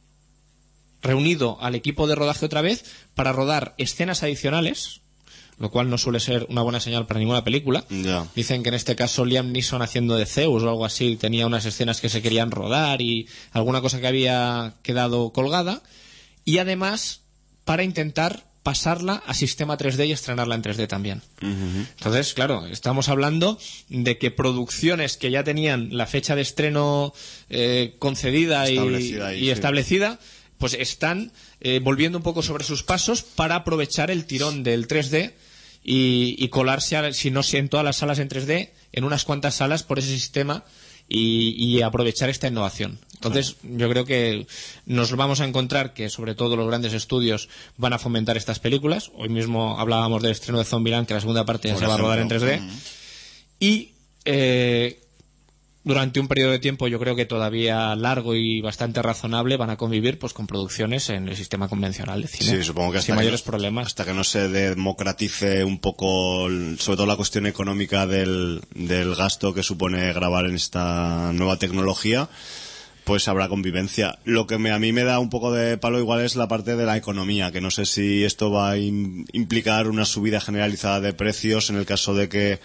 E: reunido al equipo de rodaje otra vez para rodar escenas adicionales, lo cual no suele ser una buena señal para ninguna película.
D: Yeah.
E: Dicen que en este caso Liam Neeson haciendo de Zeus o algo así tenía unas escenas que se querían rodar y alguna cosa que había quedado colgada, y además para intentar pasarla a sistema tres D y estrenarla en tres D también. Uh-huh. Entonces, claro, estamos hablando de que producciones que ya tenían la fecha de estreno eh, concedida
D: establecida
E: y,
D: ahí,
E: y
D: sí.
E: establecida, pues están eh, volviendo un poco sobre sus pasos para aprovechar el tirón del tres D y, y colarse, a, si no si en todas las salas en tres D, en unas cuantas salas por ese sistema y, y aprovechar esta innovación. Entonces, yo creo que nos vamos a encontrar que, sobre todo, los grandes estudios van a fomentar estas películas. Hoy mismo hablábamos del estreno de Zombieland, que la segunda parte ya Por se ejemplo. va a rodar en tres D. Uh-huh. Y eh, durante un periodo de tiempo, yo creo que todavía largo y bastante razonable, van a convivir pues con producciones en el sistema convencional de cine.
D: Sí, supongo que hasta
E: sin
D: que
E: mayores
D: no,
E: problemas.
D: Hasta que no se democratice un poco, sobre todo la cuestión económica del, del gasto que supone grabar en esta nueva tecnología, pues habrá convivencia. Lo que me, a mí me da un poco de palo igual es la parte de la economía, que no sé si esto va a im, implicar una subida generalizada de precios en el caso de que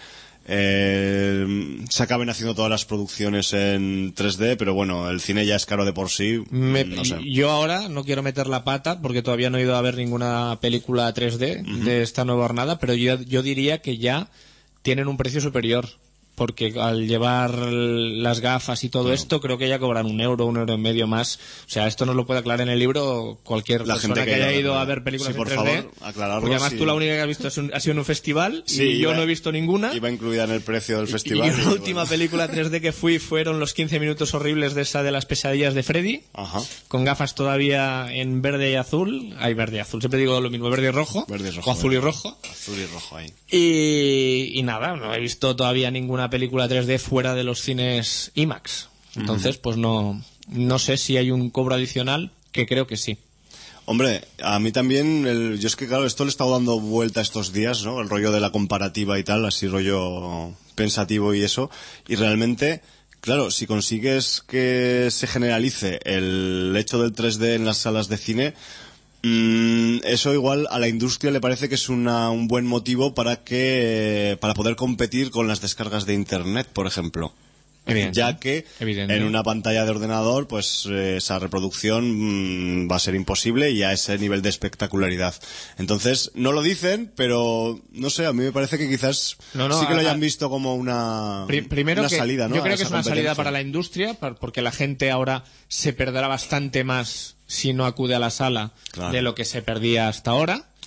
D: eh, se acaben haciendo todas las producciones en tres D, pero bueno, el cine ya es caro de por sí.
E: Me,
D: no sé.
E: Yo ahora no quiero meter la pata porque todavía no he ido a ver ninguna película tres D uh-huh. de esta nueva hornada, pero yo, yo diría que ya tienen un precio superior. Porque al llevar las gafas y todo claro. esto, creo que ya cobran un euro, un euro y medio más. O sea, esto nos lo puede aclarar en el libro cualquier la persona gente que, que haya ido a ver películas
D: sí, por
E: en tres D.
D: Favor, aclararlo.
E: Porque además
D: sí.
E: tú la única que has visto es un, ha sido en un festival
D: sí,
E: y yo
D: iba,
E: no he visto ninguna.
D: Iba incluida en el precio del festival.
E: Y, y la y última bueno. película tres D que fui fueron los quince minutos horribles de esa de las pesadillas de Freddy.
D: Ajá.
E: Con gafas todavía en verde y azul. Ay, verde y azul. Siempre digo lo mismo, verde y rojo.
D: Verde y rojo.
E: O azul
D: verde.
E: y rojo.
D: Azul y rojo ahí.
E: Y, y nada, no he visto todavía ninguna película tres D fuera de los cines IMAX. Entonces, uh-huh. pues no, no sé si hay un cobro adicional, que creo que sí.
D: Hombre, a mí también, el, yo es que claro, esto le he estado dando vuelta estos días, ¿no? El rollo de la comparativa y tal, así rollo pensativo y eso. Y realmente, claro, si consigues que se generalice el hecho del tres D en las salas de cine, Mm, eso igual a la industria le parece que es una, un buen motivo para que para poder competir con las descargas de internet, por ejemplo.
E: Evidente.
D: Ya que
E: Evidente.
D: en una pantalla de ordenador pues eh, esa reproducción mmm, va a ser imposible y a ese nivel de espectacularidad. Entonces no lo dicen, pero no sé, a mí me parece que quizás
E: no, no,
D: sí que lo hayan
E: a,
D: visto como una,
E: primero
D: una
E: que,
D: salida, ¿no?
E: Yo creo que es una
D: competencia.
E: salida para la industria, porque la gente ahora se perderá bastante más si no acude a la sala claro. de lo que se perdía hasta ahora.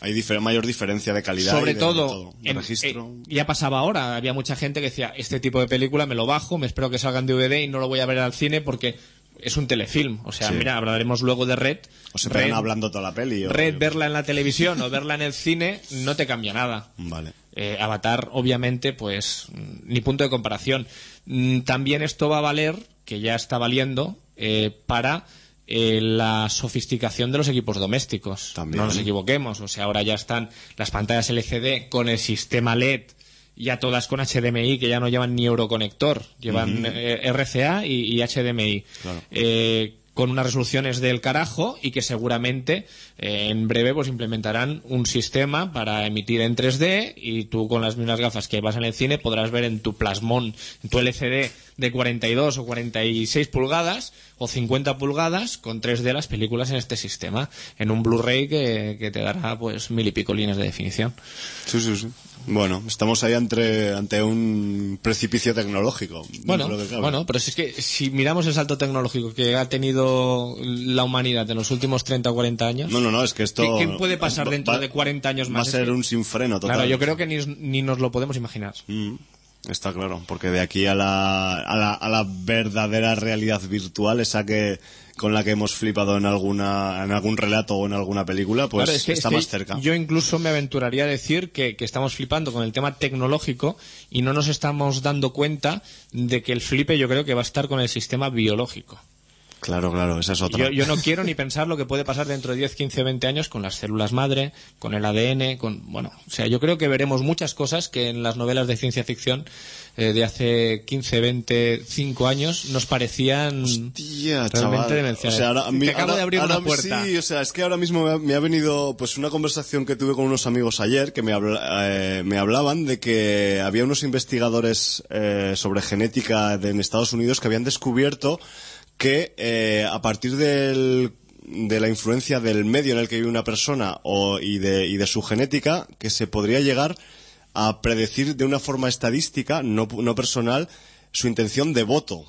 D: Hay difer- mayor diferencia de calidad
E: Sobre
D: y de,
E: todo,
D: de todo, de
E: en-
D: registro.
E: eh, ya pasaba ahora, había mucha gente que decía, este tipo de película me lo bajo, me espero que salga en D V D y no lo voy a ver al cine porque es un telefilm. O sea,
D: Sí.
E: mira, hablaremos luego de Red.
D: O se
E: Red,
D: pegan hablando toda la peli. O...
E: Red, verla en la televisión o verla en el cine no te cambia nada.
D: Vale.
E: Eh, Avatar, obviamente, pues ni punto de comparación. Mm, También esto va a valer, que ya está valiendo, eh, para eh, la sofisticación de los equipos domésticos.
D: También.
E: No nos equivoquemos. O sea, ahora ya están las pantallas L C D con el sistema L E D, ya todas con H D M I, que ya no llevan ni euroconector, llevan
D: Ujú.
E: eh, R C A y, y H D M I.
D: Claro.
E: Eh, con unas resoluciones del carajo y que seguramente eh, en breve pues implementarán un sistema para emitir en tres D y tú con las mismas gafas que vas en el cine podrás ver en tu plasmón, en tu L C D de cuarenta y dos o cuarenta y seis pulgadas o cincuenta pulgadas con tres D las películas en este sistema, en un Blu-ray que, que te dará pues mil y pico líneas de definición.
D: Sí, sí, sí. Bueno, estamos ahí ante, ante un precipicio tecnológico.
E: Bueno,
D: dentro de lo que cabe.
E: bueno, pero si es que si miramos el salto tecnológico que ha tenido la humanidad en los últimos treinta o cuarenta años,
D: No, no, no, es que esto...
E: ¿qué, qué puede pasar
D: va-
E: dentro
D: va-
E: de cuarenta años
D: Va
E: más?
D: a
E: Es
D: ser
E: que-
D: un sinfreno total.
E: Claro, yo creo que ni, ni nos lo podemos imaginar.
D: Mm, está claro, porque de aquí a la, a la, a la verdadera realidad virtual, esa que con la que hemos flipado en alguna en algún relato o en alguna película, pues
E: Claro, es que-
D: está
E: es que
D: más cerca.
E: Yo incluso me aventuraría a decir que, que estamos flipando con el tema tecnológico y no nos estamos dando cuenta de que el flipe yo creo que va a estar con el sistema biológico.
D: Claro, claro, esa es otra.
E: Yo, yo no quiero ni pensar lo que puede pasar dentro de diez, quince, veinte años con las células madre, con el A D N, con... Bueno, o sea, yo creo que veremos muchas cosas que en las novelas de ciencia ficción eh, de hace quince, veinte, cinco años nos parecían
D: Tía,
E: realmente
D: chaval.
E: demenciales.
D: O sea, ahora, a mí-
E: Te acabo
D: ahora-
E: de abrir
D: ahora
E: una puerta.
D: Sí, o sea, es que ahora mismo me ha, me ha venido pues una conversación que tuve con unos amigos ayer que me, habla- eh, me hablaban de que había unos investigadores eh, sobre genética de- en Estados Unidos que habían descubierto que eh, a partir del de la influencia del medio en el que vive una persona o, y, de, y de su genética, que se podría llegar a predecir de una forma estadística, no, no personal, su intención de voto.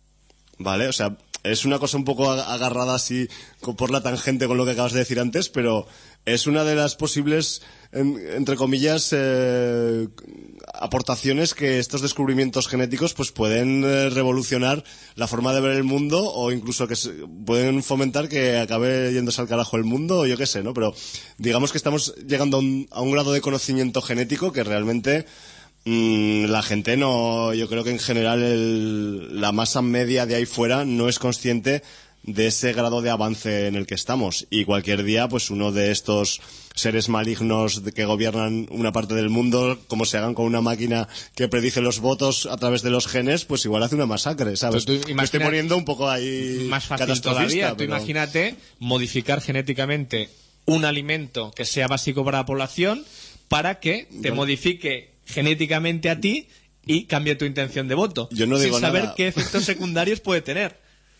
D: ¿Vale? O sea, es una cosa un poco ag- agarrada así co- por la tangente con lo que acabas de decir antes, pero es una de las posibles, en- entre comillas, eh, aportaciones que estos descubrimientos genéticos pues pueden eh, revolucionar la forma de ver el mundo o incluso que se- pueden fomentar que acabe yéndose al carajo el mundo o yo qué sé, ¿no? Pero digamos que estamos llegando a un, a un grado de conocimiento genético que realmente mm, la gente no, yo creo que en general el- la masa media de ahí fuera no es consciente de ese grado de avance en el que estamos y cualquier día pues uno de estos seres malignos de que gobiernan una parte del mundo, como se hagan con una máquina que predice los votos a través de los genes, pues igual hace una masacre, ¿sabes?
E: Pero tú
D: Me
E: imagina-
D: estoy poniendo un poco ahí
E: Más fácil
D: catastrofista,
E: todavía. Tú
D: pero-
E: imagínate modificar genéticamente un alimento que sea básico para la población para que te
D: Yo-
E: modifique genéticamente a ti y cambie tu intención de voto.
D: Yo no digo
E: sin saber
D: nada.
E: qué efectos secundarios puede tener.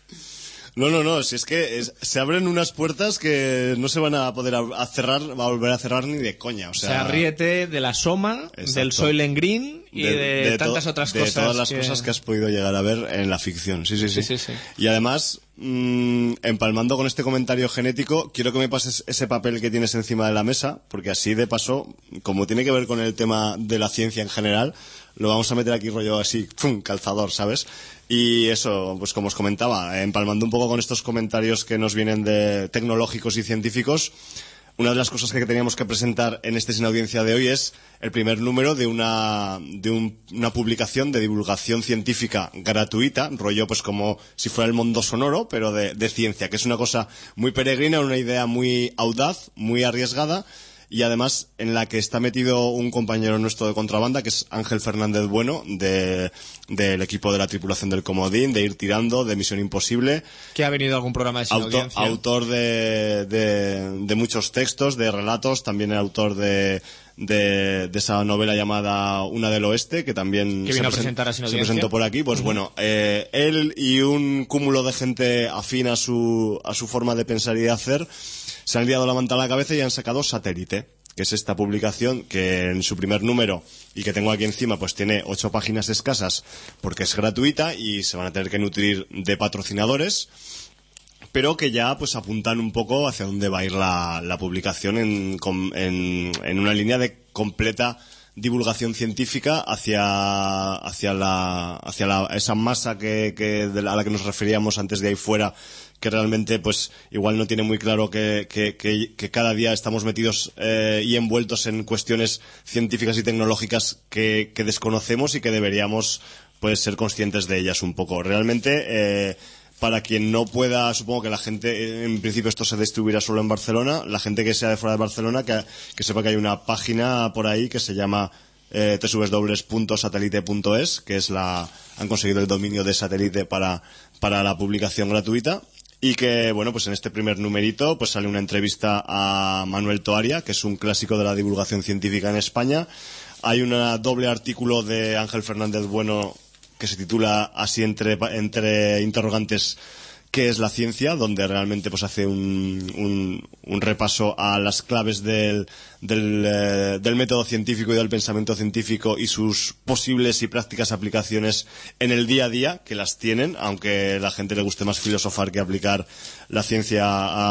D: No, no, no, si es que es- se abren unas puertas que no se van a poder a, a cerrar, va a volver a cerrar ni de coña, o
E: O
D: sea...
E: sea, ríete de la Soma,
D: Exacto.
E: del Soylent Green y de, tantas
D: to-
E: otras
D: de
E: cosas.
D: todas las
E: que...
D: cosas que has podido llegar a ver en la ficción, sí, sí, sí.
E: Sí, sí, sí.
D: Y además, mm, empalmando con este comentario genético, quiero que me pases ese papel que tienes encima de la mesa, porque así de paso, como tiene que ver con el tema de la ciencia en general, lo vamos a meter aquí rollo así, ¡pum!, calzador, ¿sabes? Y eso, pues como os comentaba, empalmando un poco con estos comentarios que nos vienen de tecnológicos y científicos, una de las cosas que teníamos que presentar en este Sin Audiencia de hoy es el primer número de una, de un- una publicación de divulgación científica gratuita, rollo pues como si fuera el mundo sonoro, pero de, de ciencia, que es una cosa muy peregrina, una idea muy audaz, muy arriesgada, y además en la que está metido un compañero nuestro de contrabanda, que es Ángel Fernández Bueno, de, del equipo de la tripulación del Comodín, de Ir Tirando, de Misión Imposible,
E: Que ha venido a algún programa de Sin
D: autor,
E: Audiencia.
D: autor de, de, de muchos textos, de relatos, también el autor de, de, de esa novela llamada Una del Oeste, que también
E: Que
D: se,
E: vino a
D: presen-
E: presentar a Sin
D: se
E: Audiencia.
D: presentó por aquí. Pues bueno, eh, él y un cúmulo de gente afín a su, a su forma de pensar y de hacer, se han liado la manta a la cabeza y han sacado Satélite, que es esta publicación que en su primer número y que tengo aquí encima pues tiene ocho páginas escasas porque es gratuita y se van a tener que nutrir de patrocinadores, pero que ya pues apuntan un poco hacia dónde va a ir la, la publicación en, en, en una línea de completa divulgación científica hacia hacia la hacia la, esa masa que, que de la, a la que nos referíamos antes de ahí fuera, que realmente pues igual no tiene muy claro que, que, que, que cada día estamos metidos eh, y envueltos en cuestiones científicas y tecnológicas que, que desconocemos y que deberíamos pues ser conscientes de ellas un poco. Realmente eh, para quien no pueda, supongo que la gente, en principio esto se distribuirá solo en Barcelona, la gente que sea de fuera de Barcelona, que, que sepa que hay una página por ahí que se llama eh, doble u doble u doble u punto satélite punto es, que es la, han conseguido el dominio de satélite para, para la publicación gratuita, y que, bueno, pues en este primer numerito pues sale una entrevista a Manuel Toaria, que es un clásico de la divulgación científica en España. Hay un doble artículo de Ángel Fernández Bueno que se titula así entre, entre interrogantes, ¿qué es la ciencia?, donde realmente pues hace un, un, un repaso a las claves del, del, eh, del método científico y del pensamiento científico y sus posibles y prácticas aplicaciones en el día a día, que las tienen, aunque a la gente le guste más filosofar que aplicar la ciencia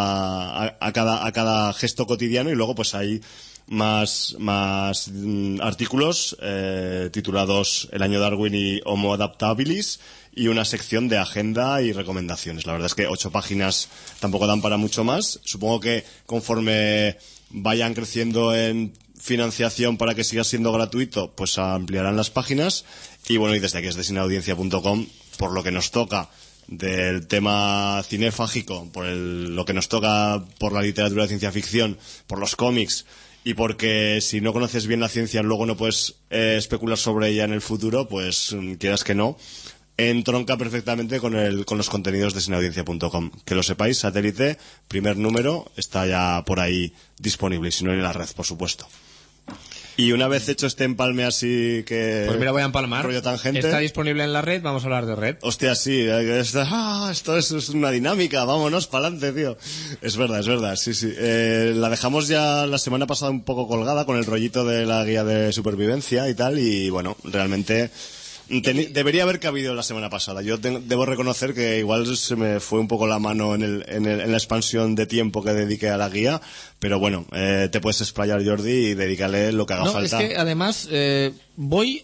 D: a, a, a, cada, a cada gesto cotidiano. Y luego pues hay más, más mm, artículos eh, titulados El año Darwin y Homo adaptabilis, y una sección de agenda y recomendaciones. La verdad es que ocho páginas tampoco dan para mucho más. Supongo que conforme vayan creciendo en financiación para que siga siendo gratuito, pues ampliarán las páginas. Y bueno, y desde aquí, desde sinaudiencia punto com, por lo que nos toca del tema cinefágico, por el, lo que nos toca por la literatura de ciencia ficción, por los cómics, y porque si no conoces bien la ciencia luego no puedes eh, especular sobre ella en el futuro, pues quieras que no, entronca perfectamente con el, con los contenidos de sinaudiencia punto com. Que lo sepáis, Satélite, primer número, está ya por ahí disponible, y si no en la red, por supuesto. Y una vez hecho este empalme así que...
E: Pues mira, voy a empalmar.
D: Rollo tangente.
E: Está disponible en la red, vamos a hablar de red.
D: Hostia, sí. Esto, ah, esto es, es una dinámica, vámonos para adelante, tío. Es verdad, es verdad, sí, sí. Eh, la dejamos ya la semana pasada un poco colgada con el rollito de la guía de supervivencia y tal, y bueno, realmente... Ten, debería haber cabido la semana pasada. Yo te, debo reconocer que igual se me fue un poco la mano en, el, en, el, en la expansión de tiempo que dediqué a la guía, pero bueno, eh, te puedes explayar, Jordi, y dedicarle lo que haga
E: no,
D: falta.
E: No, es que además eh, voy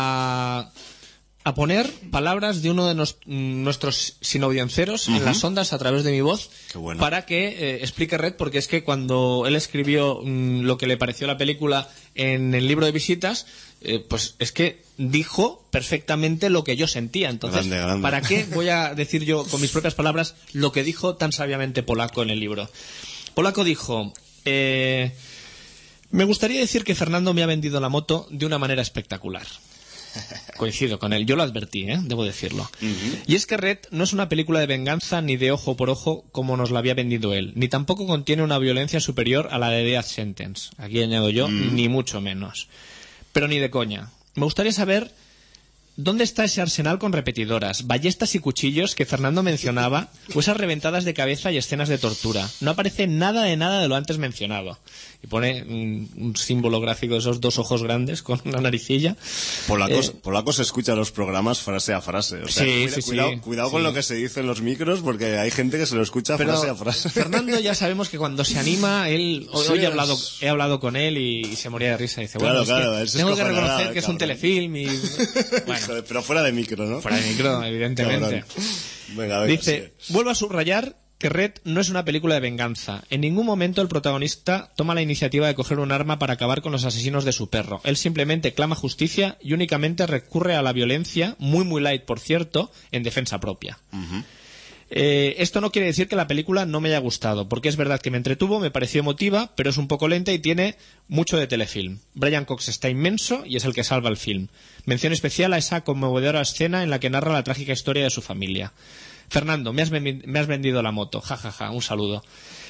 E: a, a poner palabras de uno de nos, nuestros sinaudiencieros uh-huh. en las ondas a través de mi voz.
D: Qué bueno.
E: Para que eh, explique Red, porque es que cuando él escribió mm, lo que le pareció la película en el libro de visitas, eh, pues es que dijo perfectamente lo que yo sentía. Entonces,
D: grande, grande.
E: ¿para qué voy a decir yo con mis propias palabras lo que dijo tan sabiamente Polaco en el libro? Polaco dijo... Eh, me gustaría decir que Fernando me ha vendido la moto de una manera espectacular. Coincido con él, yo lo advertí, ¿eh? Debo decirlo. Uh-huh. Y es que Red no es una película de venganza ni de ojo por ojo como nos la había vendido él, ni tampoco contiene una violencia superior a la de Death Sentence. Aquí añado yo, uh-huh. ni mucho menos. Pero ni de coña. Me gustaría saber dónde está ese arsenal con repetidoras, ballestas y cuchillos que Fernando mencionaba, o esas reventadas de cabeza y escenas de tortura. No aparece nada de nada de lo antes mencionado. Y pone un, un símbolo gráfico de esos dos ojos grandes con una naricilla.
D: Polacos,
E: eh,
D: polacos escucha los programas frase a frase. O sea,
E: sí,
D: cuida,
E: sí,
D: cuidado,
E: sí,
D: cuidado
E: sí.
D: con lo que se dice en los micros, porque hay gente que se lo escucha
E: Pero
D: frase a frase.
E: Fernando ya sabemos que cuando se anima, él hoy
D: Sí,
E: he
D: es...
E: hablado he hablado con él y se moría de risa. Y dice,
D: Claro,
E: bueno,
D: claro,
E: es
D: él se
E: que tengo que
D: escojonará,
E: reconocer que es un
D: cabrón.
E: telefilm y... Bueno,
D: Joder, pero fuera de micro, ¿no?
E: fuera de micro, evidentemente.
D: Venga, venga,
E: Dice,
D: sí.
E: vuelvo a subrayar que Red no es una película de venganza. En ningún momento el protagonista toma la iniciativa de coger un arma para acabar con los asesinos de su perro. Él simplemente clama justicia y únicamente recurre a la violencia, muy muy light por cierto, en defensa propia.
D: Uh-huh.
E: Eh, esto no quiere decir que la película no me haya gustado, porque es verdad que me entretuvo, me pareció emotiva, pero es un poco lenta y tiene mucho de telefilm. Brian Cox está inmenso y es el que salva el film. Mención especial a esa conmovedora escena en la que narra la trágica historia de su familia. Fernando, me has, vendi- me has vendido la moto, jajaja, ja, ja, un saludo.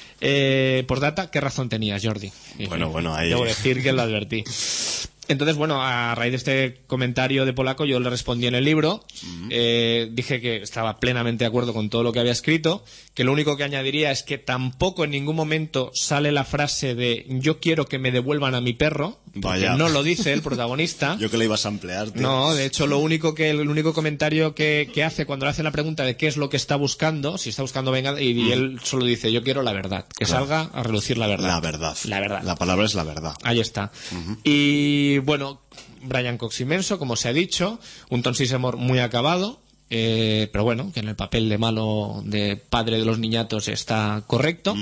E: Eh, por data, ¿qué razón tenías, Jordi?
D: Bueno, bueno, ahí...
E: Debo decir que lo advertí. Entonces, bueno, a raíz de este comentario de Polaco, yo le respondí en el libro, uh-huh. eh, dije que estaba plenamente de acuerdo con todo lo que había escrito, que lo único que añadiría es que tampoco en ningún momento sale la frase de yo quiero que me devuelvan a mi perro, porque
D: Vaya.
E: no lo dice el protagonista.
D: Yo que le ibas a emplear, tío.
E: No, de hecho, lo único que el único comentario que, que hace cuando le hacen la pregunta de qué es lo que está buscando, si está buscando venganza, y, y
D: Mm.
E: él solo dice, yo quiero la verdad, que
D: Claro.
E: salga a relucir la verdad.
D: La verdad.
E: La verdad.
D: La palabra es la verdad.
E: Ahí está. Y bueno, Brian Cox inmenso, como se ha dicho, un Tom Sizemore muy acabado, eh, pero bueno, que en el papel de malo, de padre de los niñatos, está correcto.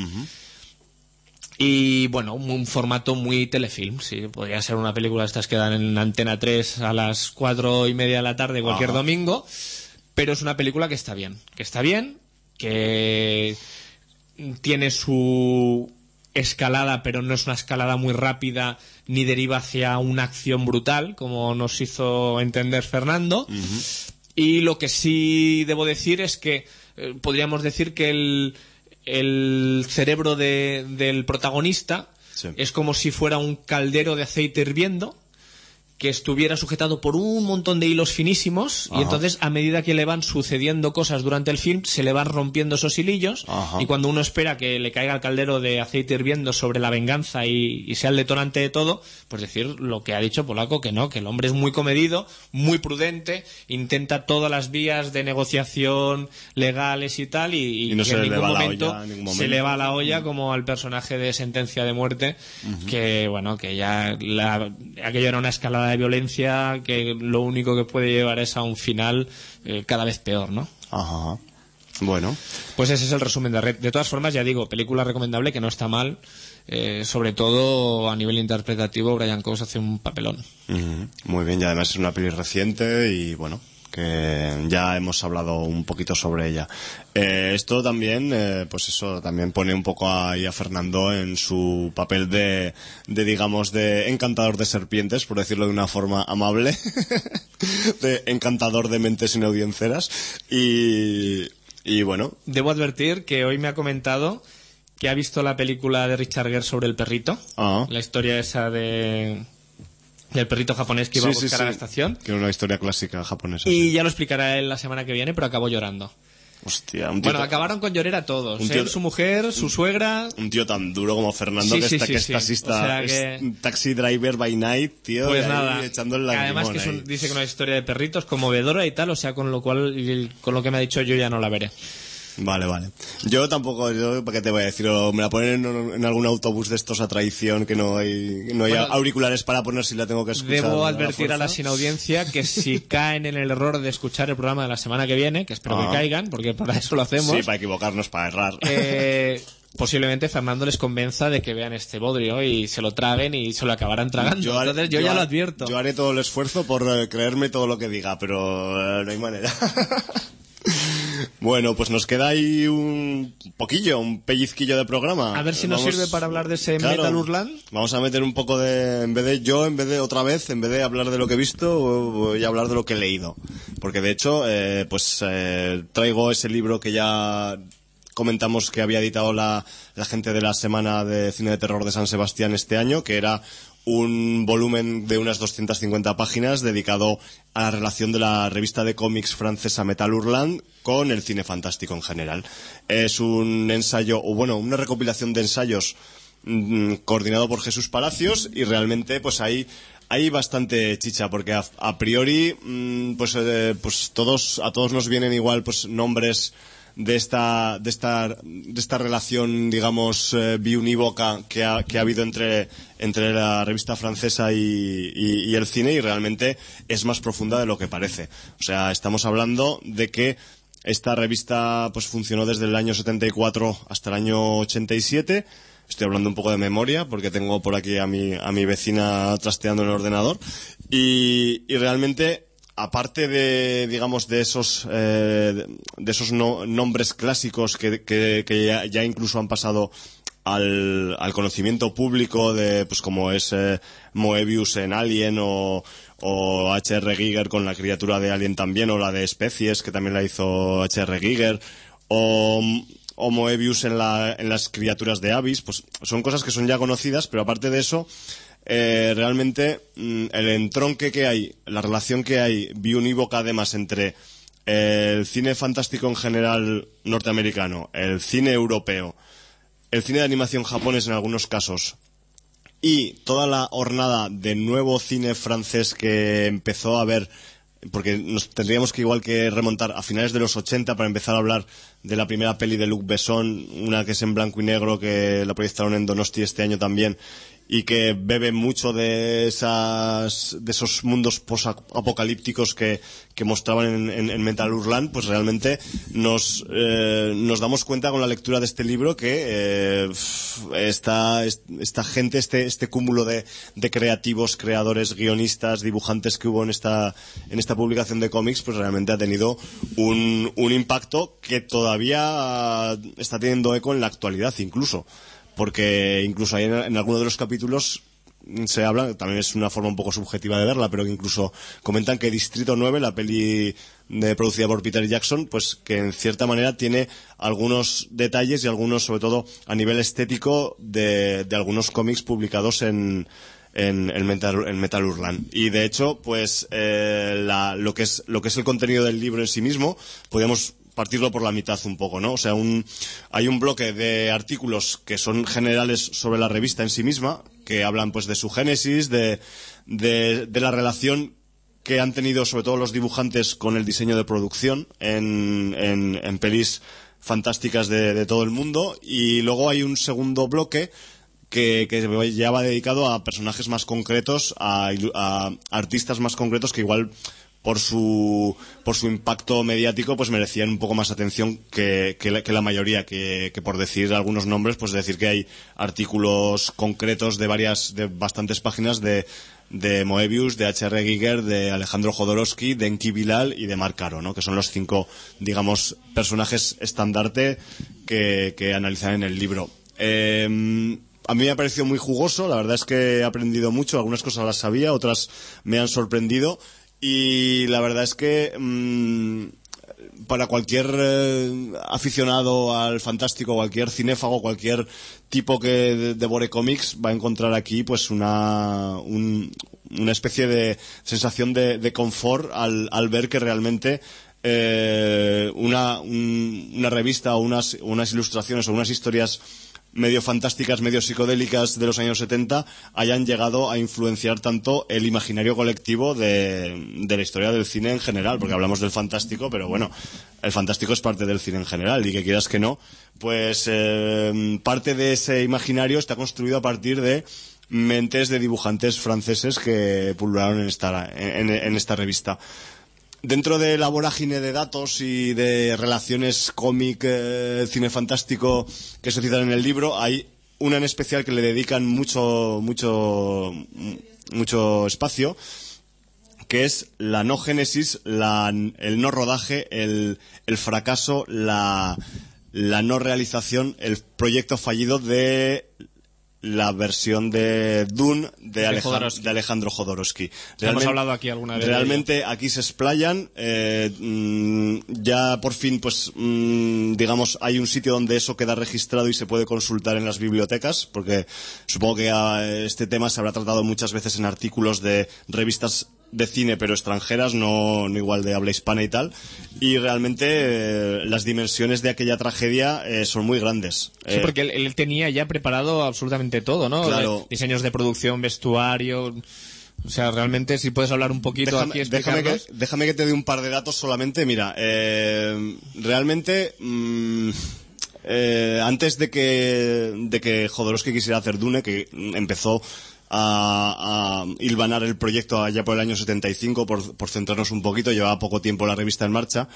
E: Y bueno, un, un formato muy telefilm, sí, podría ser una película de estas que dan en Antena tres a las cuatro y media de la tarde cualquier
D: Ajá.
E: domingo, pero es una película que está bien, que está bien, que tiene su escalada, pero no es una escalada muy rápida ni deriva hacia una acción brutal, como nos hizo entender Fernando. Y lo que sí debo decir es que eh, podríamos decir que el, el cerebro de- del protagonista
D: Sí.
E: es como si fuera un caldero de aceite hirviendo que estuviera sujetado por un montón de hilos finísimos.
D: Ajá.
E: Y entonces, a medida que le van sucediendo cosas durante el film, se le van rompiendo esos hilillos.
D: Ajá.
E: Y cuando uno espera que le caiga el caldero de aceite hirviendo sobre la venganza y, y sea el detonante de todo, pues decir lo que ha dicho Polaco, que no, que el hombre es muy comedido, muy prudente, intenta todas las vías de negociación legales y tal, y,
D: Y no
E: que
D: se
E: en
D: le
E: ningún
D: va la
E: momento
D: olla en ningún
E: se
D: momento.
E: le va la olla, como al personaje de Sentencia de Muerte, que bueno, que ya la- aquello era una escalada de violencia que lo único que puede llevar es a un final eh, cada vez peor, ¿no?
D: Ajá. ajá. Bueno.
E: Pues ese es el resumen de Red. De todas formas, ya digo, película recomendable que no está mal, eh, sobre todo a nivel interpretativo. Brian Cox hace un papelón.
D: Ujú. Muy bien, y además es una peli reciente y bueno, que ya hemos hablado un poquito sobre ella. Eh, esto también, eh, pues eso, también pone un poco ahí a Fernando en su papel de, de digamos, de encantador de serpientes, por decirlo de una forma amable, de encantador de mentes inaudiencias y, y bueno,
E: Debo advertir que hoy me ha comentado que ha visto la película de Richard Gere sobre el perrito,
D: ah,
E: la historia esa de del perrito japonés que iba
D: sí,
E: a
D: sí,
E: buscar
D: sí,
E: a la estación.
D: que era una historia clásica japonesa.
E: Y
D: sí.
E: ya lo explicará él la semana que viene, pero acabó llorando.
D: Hostia, un tío,
E: Bueno, acabaron con llorar a todos.
D: un tío-
E: Él, su mujer, su suegra.
D: un tío tan duro como Fernando,
E: Sí,
D: que,
E: sí,
D: está,
E: sí,
D: que es
E: sí.
D: taxista,
E: O sea
D: es
E: que-
D: taxi driver by night, tío,
E: Pues
D: y ahí
E: nada,
D: echando el
E: además
D: lagrimón
E: que es un-
D: ahí.
E: dice que una historia de perritos conmovedora y tal, o sea, con lo cual, y con lo que me ha dicho yo ya no la veré.
D: Vale, vale. Yo tampoco, yo, ¿para qué te voy a decir? O me la ponen en, en algún autobús de estos a traición que no hay, no hay
E: Bueno,
D: auriculares para poner si la tengo que escuchar.
E: Debo
D: a
E: advertir a la
D: fuerza.
E: sin audiencia que si caen en el error de escuchar el programa de la semana que viene, que espero
D: Ah.
E: que caigan, porque para eso lo hacemos,
D: Sí, para equivocarnos, para errar.
E: eh, posiblemente Fernando les convenza de que vean este bodrio y se lo traguen y se lo acabarán tragando.
D: haré-
E: Entonces yo, ya
D: haré-
E: lo advierto.
D: Yo haré todo el esfuerzo por eh, creerme todo lo que diga, pero eh, no hay manera. Bueno, pues nos queda ahí un poquillo, un pellizquillo de programa.
E: A ver si nos
D: Vamos-
E: sirve para hablar de ese
D: Claro,
E: Metal Hurlant.
D: Vamos a meter un poco de, en vez de yo, en vez de otra vez, en vez de hablar de lo que he visto, voy a hablar de lo que he leído. Porque de hecho, eh, pues eh, traigo ese libro que ya comentamos que había editado la, la gente de la Semana de Cine de Terror de San Sebastián este año, que era un volumen de unas doscientas cincuenta páginas dedicado a la relación de la revista de cómics francesa Metal Hurlant con el cine fantástico en general. Es un ensayo, o bueno, una recopilación de ensayos mm, coordinado por Jesús Palacios, y realmente pues hay hay bastante chicha, porque a, a priori mm, pues eh, pues todos a todos nos vienen igual pues nombres de esta de esta de esta relación, digamos, eh, biunívoca que ha, que ha habido entre entre la revista francesa y, y, y el cine, y realmente es más profunda de lo que parece. O sea, estamos hablando de que esta revista pues funcionó desde el año setenta y cuatro hasta el año ochenta y siete. Estoy hablando un poco de memoria porque tengo por aquí a mi a mi vecina trasteando en el ordenador, y, y realmente, aparte de, digamos, de esos eh, de esos no- nombres clásicos que, que, que ya, ya incluso han pasado al, al conocimiento público, de pues como es eh, Moebius en Alien, o, o H R. Giger con la criatura de Alien también, o la de Especies, que también la hizo H R. Giger, o, o Moebius en, la, en las criaturas de Abyss, pues son cosas que son ya conocidas, pero aparte de eso, Eh, realmente mm, el entronque que hay, la relación que hay biunívoca además entre eh, el cine fantástico en general norteamericano, el cine europeo, el cine de animación japonés en algunos casos, y toda la hornada de nuevo cine francés que empezó a ver, porque nos tendríamos que igual que remontar a finales de los ochenta para empezar a hablar de la primera peli de Luc Besson, una que es en blanco y negro, que la proyectaron en Donosti este año también, y que bebe mucho de esas de esos mundos posapocalípticos que, que mostraban en, en, en Metal Hurlant. Pues realmente nos eh, nos damos cuenta con la lectura de este libro que eh, esta, esta gente, este este cúmulo de, de creativos, creadores, guionistas, dibujantes que hubo en esta en esta publicación de cómics, pues realmente ha tenido un, un impacto que todavía está teniendo eco en la actualidad incluso. Porque incluso ahí en, en alguno de los capítulos se habla, también es una forma un poco subjetiva de verla, pero que incluso comentan que Distrito nueve, la peli de, producida por Peter Jackson, pues que en cierta manera tiene algunos detalles y algunos, sobre todo a nivel estético, de, de algunos cómics publicados en, en, en, Metal, en Metal Hurlant. Y de hecho, pues eh, la, lo que es lo que es el contenido del libro en sí mismo, podríamos partirlo por la mitad un poco, ¿no? O sea, un, hay un bloque de artículos que son generales sobre la revista en sí misma, que hablan pues de su génesis, de, de, de la relación que han tenido sobre todo los dibujantes con el diseño de producción en, en, en pelis fantásticas de, de todo el mundo, y luego hay un segundo bloque que, que ya va dedicado a personajes más concretos, a, a artistas más concretos que igual por su por su impacto mediático pues merecían un poco más atención que, que, la, que la mayoría, que, que por decir algunos nombres, pues decir que hay artículos concretos de varias de bastantes páginas de de Moebius, de H R Giger, de Alejandro Jodorowsky, de Enki Bilal y de Marc Caro, ¿no? Que son los cinco, digamos, personajes estandarte que, que analizan en el libro. Eh, a mí me ha parecido muy jugoso, la verdad es que he aprendido mucho, algunas cosas las sabía, otras me han sorprendido. Y la verdad es que mmm, para cualquier eh, aficionado al fantástico, cualquier cinéfago, cualquier tipo que devore cómics, va a encontrar aquí pues una un, una especie de sensación de, de confort al, al ver que realmente eh, una, un, una revista o unas, unas ilustraciones o unas historias medio fantásticas, medio psicodélicas de los años setenta hayan llegado a influenciar tanto el imaginario colectivo de, de la historia del cine en general, porque hablamos del fantástico, pero bueno, el fantástico es parte del cine en general, y que quieras que no, pues eh, parte de ese imaginario está construido a partir de mentes de dibujantes franceses que pulularon en esta, en, en esta revista. Dentro de la vorágine de datos y de relaciones cómic, eh, cine fantástico que se citan en el libro, hay una en especial que le dedican mucho, mucho, mucho espacio, que es la no génesis, la, el no rodaje, el, el fracaso, la, la no realización, el proyecto fallido de la versión de Dune de,
E: de,
D: Alejandro,
E: Jodorowsky.
D: de Alejandro Jodorowsky.
E: Hemos hablado aquí alguna vez.
D: Realmente aquí se explayan. Eh, mmm, ya por fin, pues, mmm, digamos, hay un sitio donde eso queda registrado y se puede consultar en las bibliotecas, porque supongo que uh, este tema se habrá tratado muchas veces en artículos de revistas de cine pero extranjeras, no, no igual de habla hispana y tal, y realmente eh, las dimensiones de aquella tragedia eh, son muy grandes.
E: Sí, eh, porque él, él tenía ya preparado absolutamente todo, ¿no?
D: Claro.
E: Diseños de producción, vestuario. O sea, realmente, si puedes hablar un poquito
D: déjame,
E: aquí,
D: déjame que, déjame que te dé un par de datos solamente. Mira, eh, realmente mmm, eh, antes de que de que Jodorowsky quisiera hacer Dune, que empezó a, a hilvanar el proyecto allá por el año setenta y cinco, por, por centrarnos un poquito, llevaba poco tiempo la revista en marcha,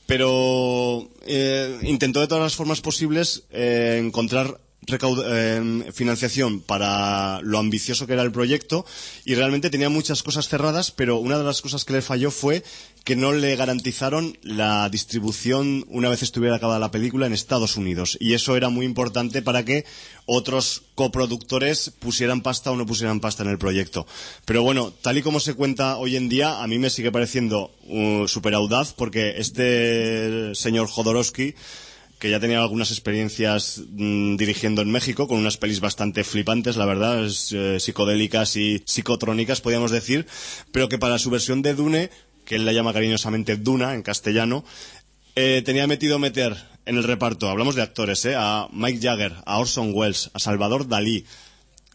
D: pero eh, intentó de todas las formas posibles eh, encontrar Recaud- eh, financiación para lo ambicioso que era el proyecto, y realmente tenía muchas cosas cerradas, pero una de las cosas que le falló fue que no le garantizaron la distribución una vez estuviera acabada la película en Estados Unidos, y eso era muy importante para que otros coproductores pusieran pasta o no pusieran pasta en el proyecto. Pero bueno, tal y como se cuenta hoy en día, a mí me sigue pareciendo uh, súper audaz, porque este señor Jodorowsky, que ya tenía algunas experiencias mmm, dirigiendo en México, con unas pelis bastante flipantes, la verdad, es, eh, psicodélicas y psicotrónicas, podríamos decir, pero que para su versión de Dune, que él la llama cariñosamente Duna en castellano, eh, tenía metido meter en el reparto, hablamos de actores, eh, a Mick Jagger, a Orson Welles, a Salvador Dalí,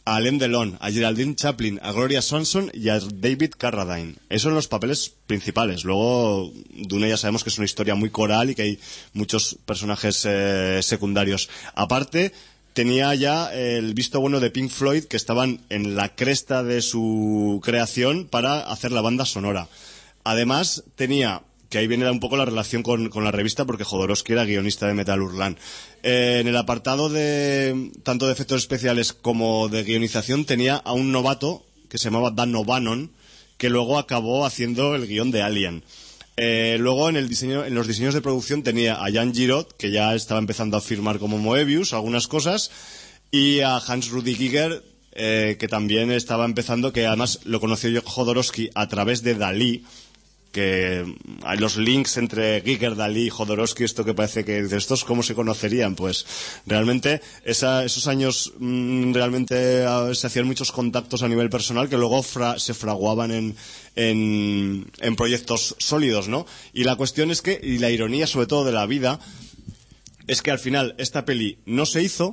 D: a Alain Delon, a Geraldine Chaplin, a Gloria Swanson y a David Carradine. Esos son los papeles principales. Luego, Dune ya sabemos que es una historia muy coral y que hay muchos personajes eh, secundarios. Aparte, tenía ya el visto bueno de Pink Floyd, que estaban en la cresta de su creación para hacer la banda sonora. Además, tenía... que ahí viene un poco la relación con, con la revista, porque Jodorowsky era guionista de Metal Hurlant. Eh, en el apartado de tanto de efectos especiales como de guionización tenía a un novato que se llamaba Dan O'Bannon, que luego acabó haciendo el guión de Alien. Eh, luego en el diseño, en los diseños de producción tenía a Jan Giraud, que ya estaba empezando a firmar como Moebius algunas cosas, y a Hans Rudi Giger, eh, que también estaba empezando, que además lo conoció yo Jodorowsky a través de Dalí, que hay los links entre Giger, Dalí y Jodorowsky, esto que parece que de estos cómo se conocerían, pues realmente esa, esos años mmm, realmente uh, se hacían muchos contactos a nivel personal que luego fra, se fraguaban en, en, en proyectos sólidos, ¿no? Y la cuestión es que, y la ironía sobre todo de la vida, es que al final esta peli no se hizo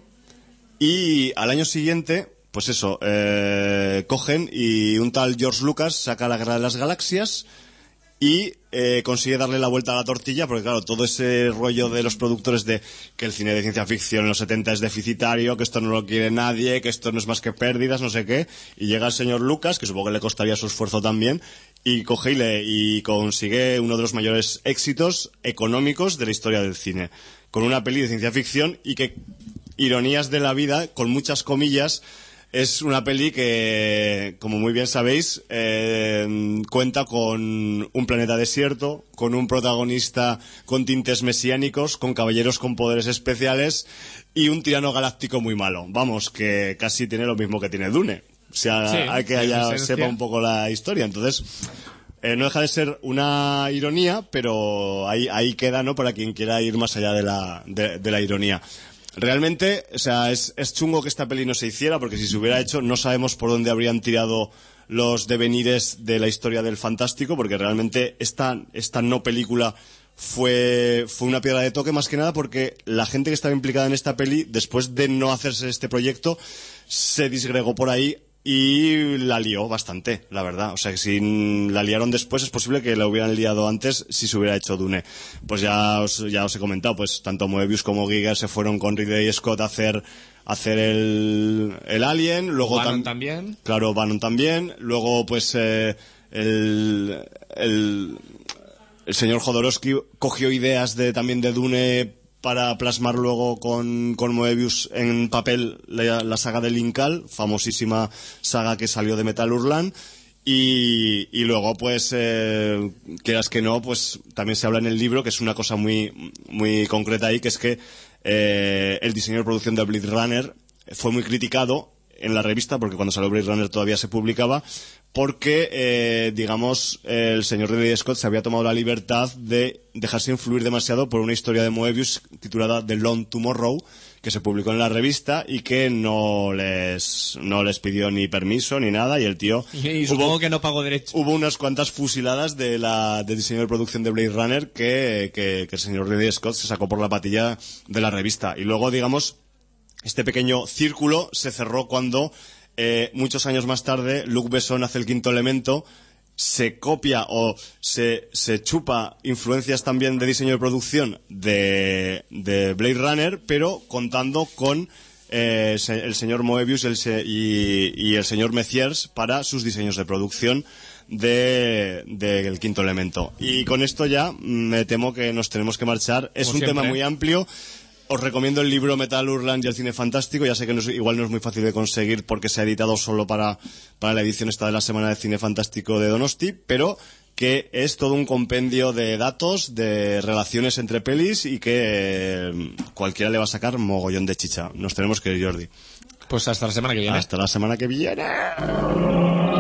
D: y al año siguiente, pues eso, eh, cogen y un tal George Lucas saca La Guerra de las Galaxias y eh, consigue darle la vuelta a la tortilla, porque claro, todo ese rollo de los productores de que el cine de ciencia ficción en los setenta es deficitario, que esto no lo quiere nadie, que esto no es más que pérdidas, no sé qué, y llega el señor Lucas, que supongo que le costaría su esfuerzo también, y coge y, le, y consigue uno de los mayores éxitos económicos de la historia del cine, con una peli de ciencia ficción y que, ironías de la vida, con muchas comillas, es una peli que, como muy bien sabéis, eh, cuenta con un planeta desierto, con un protagonista con tintes mesiánicos, con caballeros con poderes especiales y un tirano galáctico muy malo. Vamos, que casi tiene lo mismo que tiene Dune. O sea, sí, hay que haya sepa un poco la historia. Entonces, eh, no deja de ser una ironía, pero ahí, ahí queda, ¿no? Para quien quiera ir más allá de la, de, de la ironía. Realmente, o sea, es, es chungo que esta peli no se hiciera, porque si se hubiera hecho no sabemos por dónde habrían tirado los devenires de la historia del fantástico, porque realmente esta, esta no película fue, fue una piedra de toque más que nada porque la gente que estaba implicada en esta peli, después de no hacerse este proyecto, se disgregó por ahí y la lió bastante, la verdad. O sea, que si la liaron después, es posible que la hubieran liado antes si se hubiera hecho Dune. Pues ya os, ya os he comentado, pues tanto Moebius como Giger se fueron con Ridley Scott a hacer, a hacer el, el Alien. Luego
E: Bannon
D: tam,
E: también.
D: Claro, Bannon también. Luego, pues, eh, el, el, el señor Jodorowsky cogió ideas de, también de Dune para plasmar luego con, con Moebius en papel la, la saga de Linkal, famosísima saga que salió de Metal Hurlant, y, y luego pues eh, quieras que no, pues también se habla en el libro, que es una cosa muy, muy concreta ahí, que es que eh, el diseño de producción de Blade Runner fue muy criticado en la revista, porque cuando salió Blade Runner todavía se publicaba, porque, eh, digamos, el señor Ridley Scott se había tomado la libertad de dejarse influir demasiado por una historia de Moebius titulada The Long Tomorrow, que se publicó en la revista y que no les, no les pidió ni permiso ni nada, y el tío...
E: Y, y supongo
D: hubo,
E: que no pagó derecho.
D: Hubo unas cuantas fusiladas de la, del diseño de producción de Blade Runner que, que, que el señor Ridley Scott se sacó por la patilla de la revista. Y luego, digamos, este pequeño círculo se cerró cuando... Eh, muchos años más tarde, Luc Besson hace El Quinto Elemento, se copia o se, se chupa influencias también de diseño de producción de, de Blade Runner, pero contando con eh, el señor Moebius el se, y, y el señor Messiers para sus diseños de producción de, de El Quinto Elemento. Y con esto ya me temo que nos tenemos que marchar. Es
E: Como
D: un
E: siempre.
D: tema muy amplio. Os recomiendo el libro Metal Hurlant y el cine fantástico. Ya sé que no es, igual no es muy fácil de conseguir porque se ha editado solo para, para la edición esta de la Semana de Cine Fantástico de Donosti, pero que es todo un compendio de datos, de relaciones entre pelis y que eh, cualquiera le va a sacar mogollón de chicha. Nos tenemos que ir, Jordi.
E: Pues hasta la semana que viene.
D: Hasta la semana que viene.